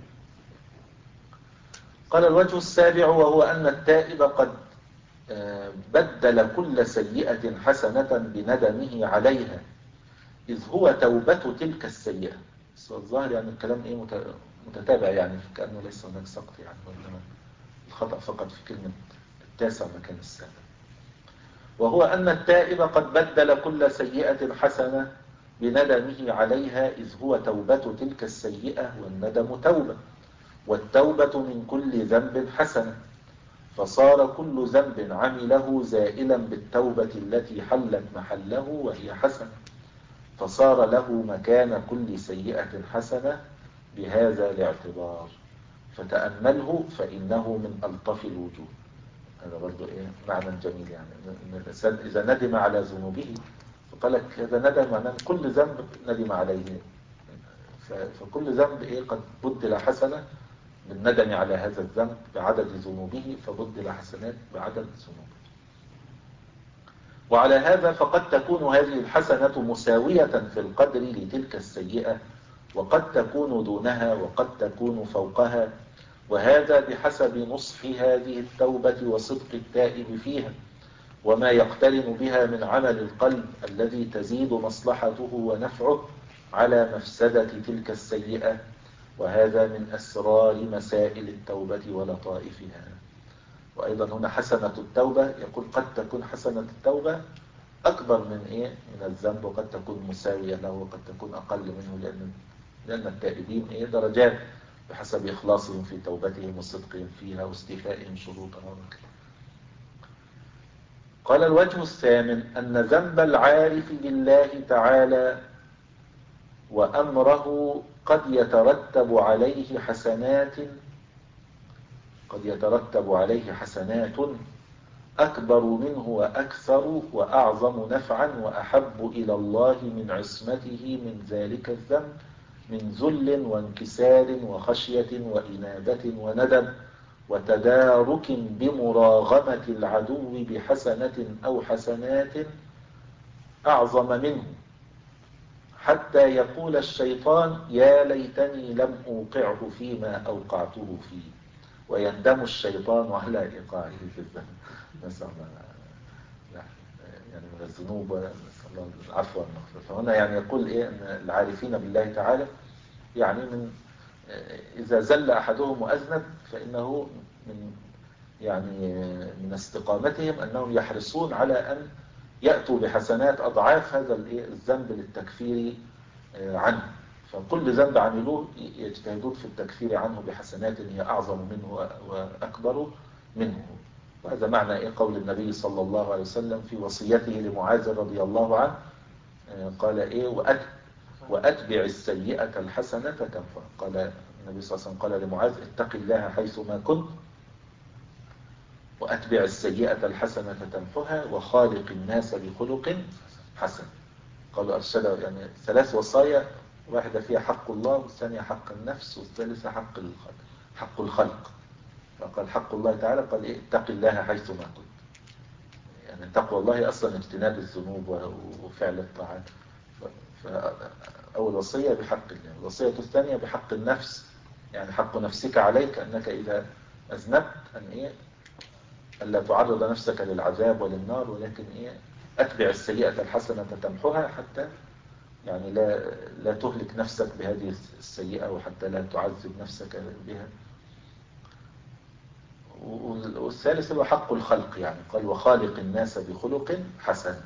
قال الوجه السابع وهو أن التائب قد بدل كل سيئة حسنة بندمه عليها إذ هو توبة تلك السيئة. الظاهر يعني الكلام إيه متتابع يعني كأنه ليس هناك سقط يعني، وإنما الخطأ فقط في كلمة التاسع مكان السابع. وهو أن التائب قد بدل كل سيئة حسنة بندمه عليها إذ هو توبة تلك السيئة والندم توبة، والتوبة من كل ذنب حسنة، فصار كل ذنب عمله زائلا بالتوبة التي حلت محله وهي حسنة، فصار له مكان كل سيئة حسنة بهذا الاعتبار. فتأمله فإنه من ألطف الوجوه. هذا برضو إيه معنى جميل يعني إن الإنسان إذا ندم على ذنوبه فقال لك هذا ندم معناه كل ذنب ندم عليه، فكل ذنب إيه قد بدل حسنة بالندم على هذا الذنب بعدد ذنوبه فبدل حسنات بعدد ذنوبه. وعلى هذا فقد تكون هذه الحسنة مساوية في القدر لتلك السيئة وقد تكون دونها وقد تكون فوقها، وهذا بحسب نصح هذه التوبة وصدق التائب فيها، وما يقترن بها من عمل القلب الذي تزيد مصلحته ونفعه على مفسدة تلك السيئة. وهذا من أسرار مسائل التوبة ولطائفها. وأيضا هنا حسنة التوبة، يقول قد تكون حسنة التوبة أكبر من إيه؟ من الذنب، وقد تكون مساوية له، وقد تكون أقل منه، لأن لأن التائبين إيه؟ درجات بحسب إخلاصهم في توبتهم وصدقهم فيها واستيفائهم شروطها. قال الوجه الثامن أن ذنب العارف بالله تعالى وأمره قد يترتب عليه حسنات قد يترتب عليه حسنات أكبر منه وأكثر وأعظم نفعا وأحب إلى الله من عصمته من ذلك الذنب، من ذل وانكسار وخشية وإنابة وندم وتدارك بمراغمة العدو بحسنة أو حسنات أعظم منه، حتى يقول الشيطان يا ليتني لم أوقعه فيما أوقعته فيه، ويندم الشيطان على إيقاعه في الذنب. نسأل الله يعني من الذنوب ونسأل الله العفو والمغفرة. فهنا يعني يقول إيه أن العارفين بالله تعالى يعني من إذا زل أحدهم وأذنب فإنه من يعني من استقامتهم أنهم يحرصون على أن يأتوا بحسنات أضعاف هذا الذنب للتكفير عنه. فكل ذنب عملوه يجتهدون في التكفير عنه بحسنات هي أعظم منه وأكبر منه. وهذا معنى إيه قول النبي صلى الله عليه وسلم في وصيته لمعاذ رضي الله عنه، قال إيه وأتبع السيئة الحسنة تمحها. قال النبي صلى الله عليه وسلم قال لمعاذ اتق الله حيث ما كنت وأتبع السيئة الحسنة تمحها وخالق الناس بخلق حسن. قالوا أرشد يعني ثلاث وصايا، واحدة فيها حق الله، والثانية حق النفس، والثالثة حق الخلق حق الخلق. فقال حق الله تعالى قال إيه اتق الله حيث ما كنت، يعني تقوى الله أصلا اجتناب الذنوب وفعل الطاعات. فأول وصية بحق الله. الوصية الثانية بحق النفس، يعني حق نفسك عليك أنك إذا أذنبت أن إيه ألا تعرض نفسك للعذاب وللنار، ولكن إيه أتبع السيئة الحسنة تمحها، حتى يعني لا لا تهلك نفسك بهذه السيئة، وحتى لا تعذب نفسك بها. والثالث هو حق الخلق، يعني قال وخالق الناس بخلق حسن.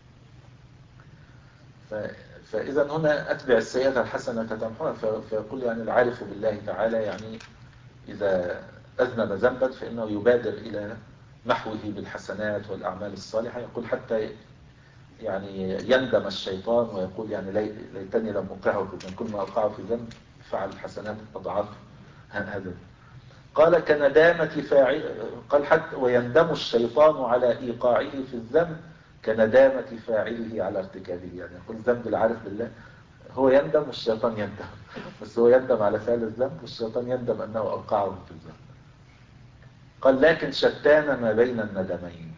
فإذا هنا أتبع السيئة الحسنة تمحها، فيقول يعني العارف بالله تعالى يعني إذا أذنب ذنبا فإنه يبادر إلى محوه بالحسنات والأعمال الصالحة. يقول حتى يعني يندم الشيطان ويقول يعني ليتني لم أوقعه في ذنب، كل ما أوقعه في ذنب فعل الحسنات أضعاف هذا. قال كندامة فاعل، قال حتى ويندم الشيطان على إيقاعه في الذنب كندامة فاعله على ارتكابه. يعني يقول ذنب العارف بالله هو يندم والشيطان يندم، بس هو يندم على فعل الذنب والشيطان يندم أنه أوقعه في الذنب. قال لكن شتان ما بين الندمين،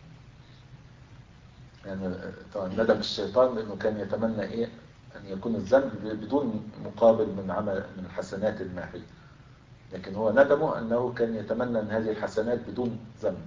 يعني طبعا ندم الشيطان لأنه كان يتمنى إيه أن يكون الذنب بدون مقابل من عمل من الحسنات الماحية، لكن هو ندمه أنه كان يتمنى أن هذه الحسنات بدون ذنب.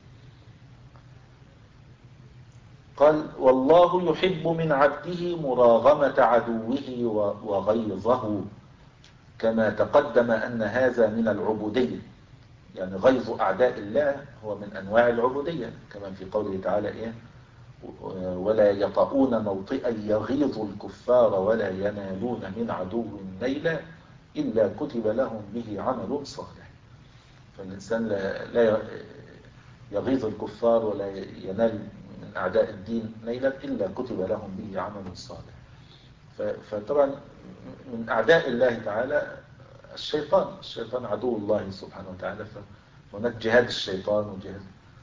قال والله يحب من عبده مراغمة عدوه وغيظه، كما تقدم أن هذا من العبودية، يعني غيظ أعداء الله هو من أنواع العبودية، كما في قوله تعالى إيه ولا يطؤون موطئا يغيظ الكفار ولا ينالون من عدو نيلا إلا كتب لهم به عمل صالح. فالإنسان لا يغيظ الكفار ولا ينال من أعداء الدين نيلا إلا كتب لهم به عمل صالح. فطبعا من أعداء الله تعالى الشيطان الشيطان عدو الله سبحانه وتعالى، فهناك جهاد الشيطان وجهاد.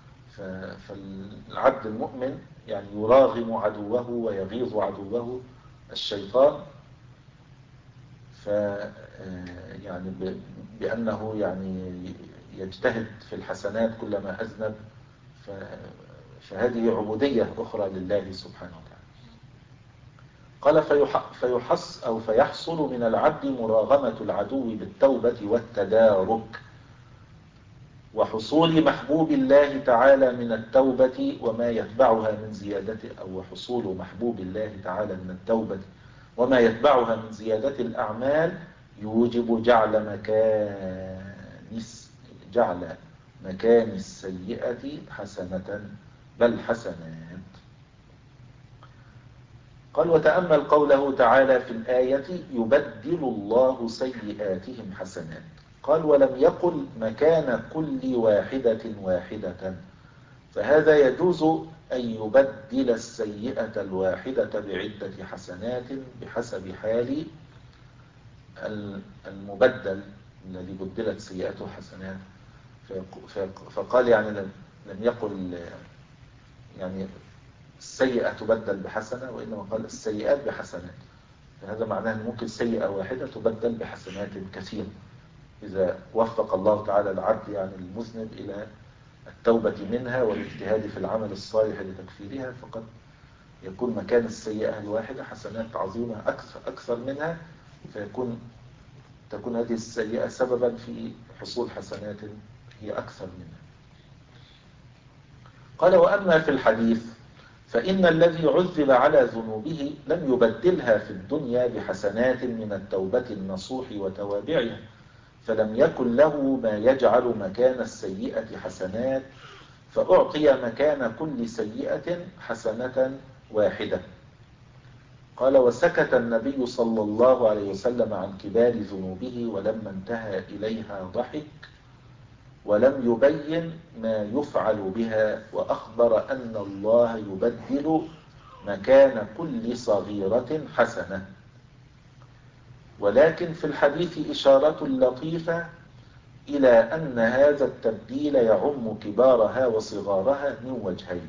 فالعبد المؤمن يعني يراغم عدوه ويغيظ عدوه الشيطان، ف يعني بأنه يعني يجتهد في الحسنات كلما أذنب، فهذه عبودية أخرى لله سبحانه وتعالى. قال فيح فيحص أو فيحصل من العبد مراغمة العدو بالتوبة والتدارك، وحصول محبوب الله تعالى من التوبة وما يتبعها من زيادة أو حصول محبوب الله تعالى من التوبة وما يتبعها من زيادة الأعمال يوجب جعل مكان جعل مكان السيئة حسنة بل حسنات. قال وتأمل قوله تعالى في الآية يبدل الله سيئاتهم حسنات. قال ولم يقل مكان كل واحدة واحدة، فهذا يجوز أن يبدل السيئة الواحدة بعدة حسنات بحسب حال المبدل الذي بدلت سيئته حسنات. فقال يعني لم يقل يعني السيئة تبدل بحسنة، وإنما قال السيئات بحسنات. فهذا معناه أن ممكن سيئة واحدة تبدل بحسنات كثيرة إذا وفق الله تعالى العبد يعني المذنب إلى التوبة منها والاجتهاد في العمل الصالح لتكفيرها، فقد يكون مكان السيئة الواحدة حسنات عظيمة أكثر, أكثر منها، فيكون تكون هذه السيئة سببا في حصول حسنات هي أكثر منها. قال وأما في الحديث فإن الذي عذب على ذنوبه لم يبدلها في الدنيا بحسنات من التوبة النصوح وتوابعها، فلم يكن له ما يجعل مكان السيئة حسنات، فأعطي مكان كل سيئة حسنة واحدة. قال وسكت النبي صلى الله عليه وسلم عن كبار ذنوبه، ولما انتهى إليها ضحك ولم يبين ما يفعل بها، وأخبر أن الله يبدل مكان كل صغيرة حسنة. ولكن في الحديث إشارة لطيفة إلى أن هذا التبديل يعم كبارها وصغارها من وجهين.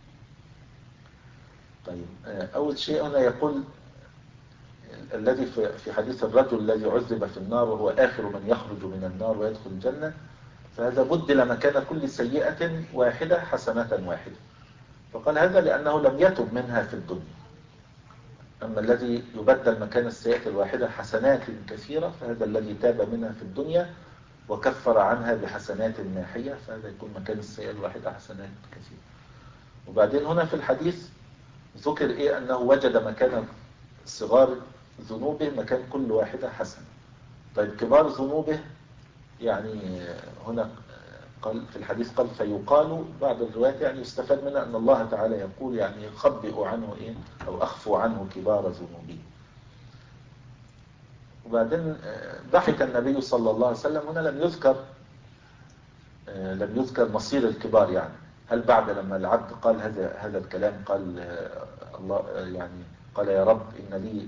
طيب أول شيء هنا يقول الذي في حديث الرجل الذي عذب في النار وهو آخر من يخرج من النار ويدخل الجنة، فهذا بدل مكان كل سيئة واحدة حسنة واحدة. فقال هذا لأنه لم يتب منها في الدنيا. أما الذي يبدل مكان السيئة الواحدة حسنات كثيرة فهذا الذي تاب منها في الدنيا وكفر عنها بحسنات ماحية، فهذا يكون مكان السيئة الواحدة حسنات كثيرة. وبعدين هنا في الحديث ذكر إيه أنه وجد مكان صغار ذنوبه مكان كل واحدة حسنة. طيب كبار ذنوبه يعني هنا قال في الحديث قال فيقال بعض الروايات يعني يستفاد منها أن الله تعالى يقول يعني خبئوا عنه إيه أو أخفوا عنه كبار ذنوبه. وبعدين ضحك النبي صلى الله عليه وسلم. هنا لم يذكر لم يذكر مصير الكبار، يعني هل بعد لما العبد قال هذا هذا الكلام قال الله يعني قال يا رب إن لي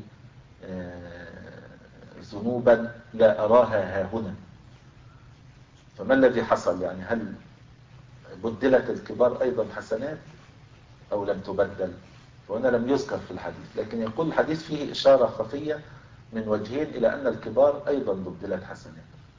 ذنوبا لا أراها ها هنا، فما الذي حصل؟ يعني هل بدلت الكبار أيضا حسنات أو لم تبدل؟ وهنا لم يذكر في الحديث، لكن يقول الحديث فيه إشارة خفية من وجهين إلى أن الكبار أيضا بدلت حسنات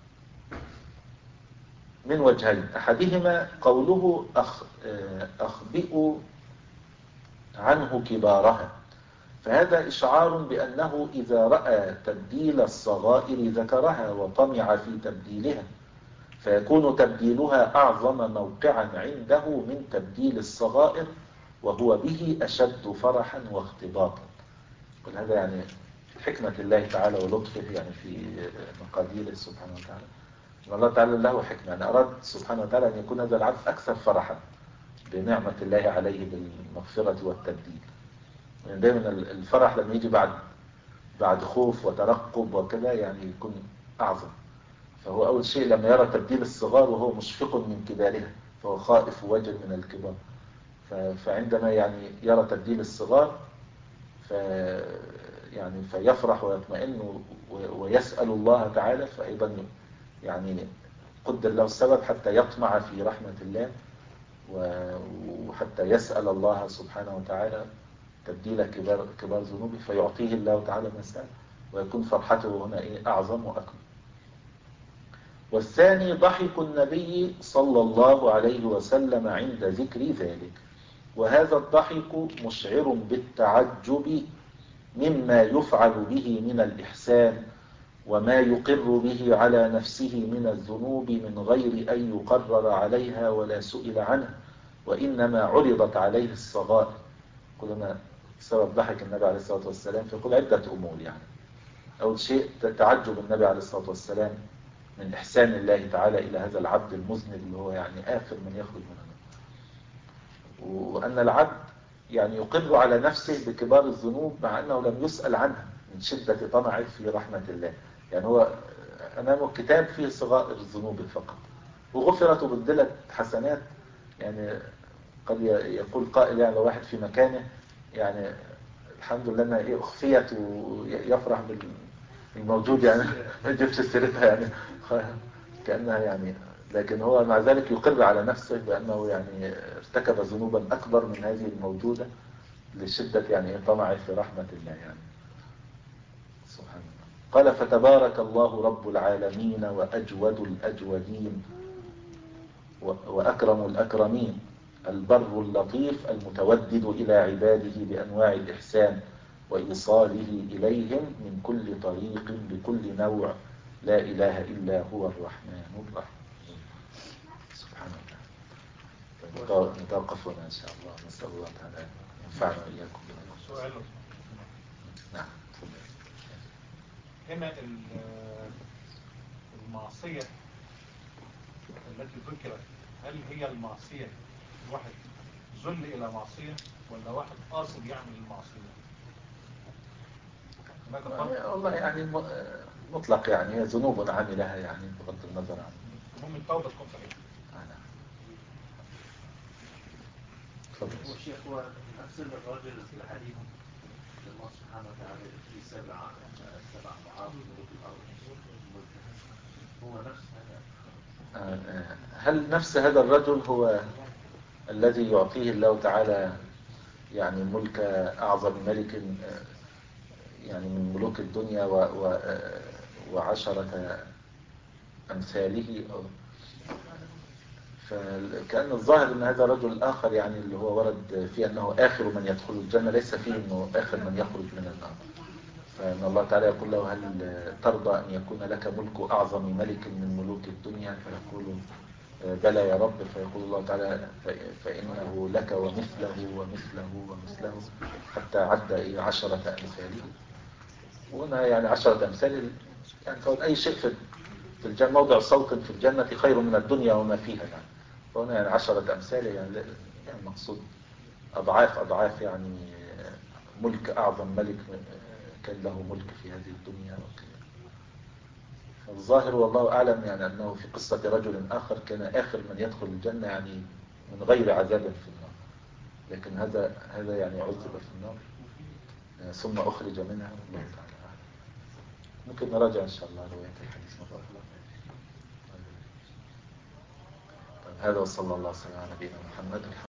من وجهين. أحدهما قوله أخ أخبئوا عنه كبارها، فهذا إشعار بأنه إذا رأى تبديل الصغائر ذكرها وطمع في تبديلها، فيكون تبديلها أعظم موقعا عنده من تبديل الصغائر، وهو به أشد فرحا واختباطا. كل هذا يعني حكمة الله تعالى ولطفه يعني في مقاديره سبحانه وتعالى. الله تعالى له حكمة، يعني أراد سبحانه وتعالى أن يكون هذا العبد أكثر فرحا بنعمة الله عليه بالمغفرة والتبديل. يعني دائما الفرح لما يجي بعد بعد خوف وترقب وكذا يعني يكون أعظم. فهو أول شيء لما يرى تبديل الصغار وهو مشفق من كبارها فهو خائف ووجل من الكبار، فعندما يعني يرى تبديل الصغار ف يعني فيفرح ويطمئن ويسأل الله تعالى، فأيضا يعني قدر له السبب حتى يطمع في رحمة الله وحتى يسأل الله سبحانه وتعالى تبديل كبار كبار ذنوبه فيعطيه الله تعالى ما سأل، ويكون فرحته هنا إيه أعظم وأكبر. والثاني ضحك النبي صلى الله عليه وسلم عند ذكر ذلك، وهذا الضحك مشعر بالتعجب مما يفعل به من الإحسان وما يقر به على نفسه من الذنوب من غير أن يقرر عليها ولا سئل عنها، وإنما عرضت عليه الصغائر. قلنا سبب ضحك النبي عليه الصلاة والسلام فيقول عدة أمور. يعني أول شيء تعجب النبي عليه الصلاة والسلام من إحسان الله تعالى إلى هذا العبد المذنب اللي هو يعني آخر من يخرج من النار، وأن العبد يعني يقر على نفسه بكبار الذنوب مع أنه لم يسأل عنها من شدة طمعه في رحمة الله. يعني هو أمامه كتاب فيه صغائر الذنوب فقط، وغفرت وبدلت حسنات. يعني قد يقول قائل يعني لو واحد في مكانه يعني الحمد لله انها ايه اخفيت ويفرح بالموجود، يعني ما يجيبش سيرتها يعني كأنها يعني، لكن هو مع ذلك يقر على نفسه بأنه يعني ارتكب ذنوبا أكبر من هذه الموجودة لشدة يعني طمعه في رحمة الله. يعني سبحان الله. قال فتبارك الله رب العالمين وأجود الأجودين وأكرم الأكرمين البر اللطيف المتودد إلى عباده بأنواع الإحسان وإيصاله إليهم من كل طريق بكل نوع، لا إله إلا هو الرحمن الرحيم. سبحان الله. نتوقف هنا إن شاء الله. نسأل الله تعالى ينفعنا وإياكم. سؤال. نعم. هنا المعصية التي ذكرت، هل هي المعصية واحد ذل إلى معصية ولا واحد قاصد يعمل المعصية؟ والله يعني مطلق، يعني هي ذنوب عاملها يعني بغض النظر عن المهم التوبة تكون صحيحة. أنا والشيخ هو نفس الرجل في الحديث الله سبحانه وتعالى في سبع سبع ضعاف ملك الأرض هو نفس هذا. هل نفس هذا الرجل هو الذي يعطيه الله تعالى يعني ملك أعظم ملك يعني من ملوك الدنيا و و وعشرة أمثاله؟ فكأن الظاهر أن هذا الرجل الآخر يعني اللي هو ورد فيه أنه آخر من يدخل الجنة ليس فيه أنه آخر من يخرج من النار. فإن الله تعالى يقول له هل ترضى أن يكون لك ملك أعظم ملك من ملوك الدنيا؟ فيقول بلى يا رب. فيقول الله تعالى فإنه لك ومثله ومثله ومثله حتى عد عشرة أمثاله. وهنا يعني عشرة أمثال يعني فقال أي شيء في الجنة موضع صوت في الجنة خير من الدنيا وما فيها. يعني فهنا يعني عشرة أمثال يعني, يعني مقصود أضعاف أضعاف يعني ملك أعظم ملك كان له ملك في هذه الدنيا وكذا. الظاهر والله أعلم يعني أنه في قصة رجل آخر كان آخر من يدخل الجنة يعني من غير عذاب في النار، لكن هذا هذا يعني عذب في النار ثم أخرج منها. الله تعالى أعلم. ممكن نراجع إن شاء الله رواية الحديث مرة أخرى. هذا وصلى الله وسلم على نبينا محمد.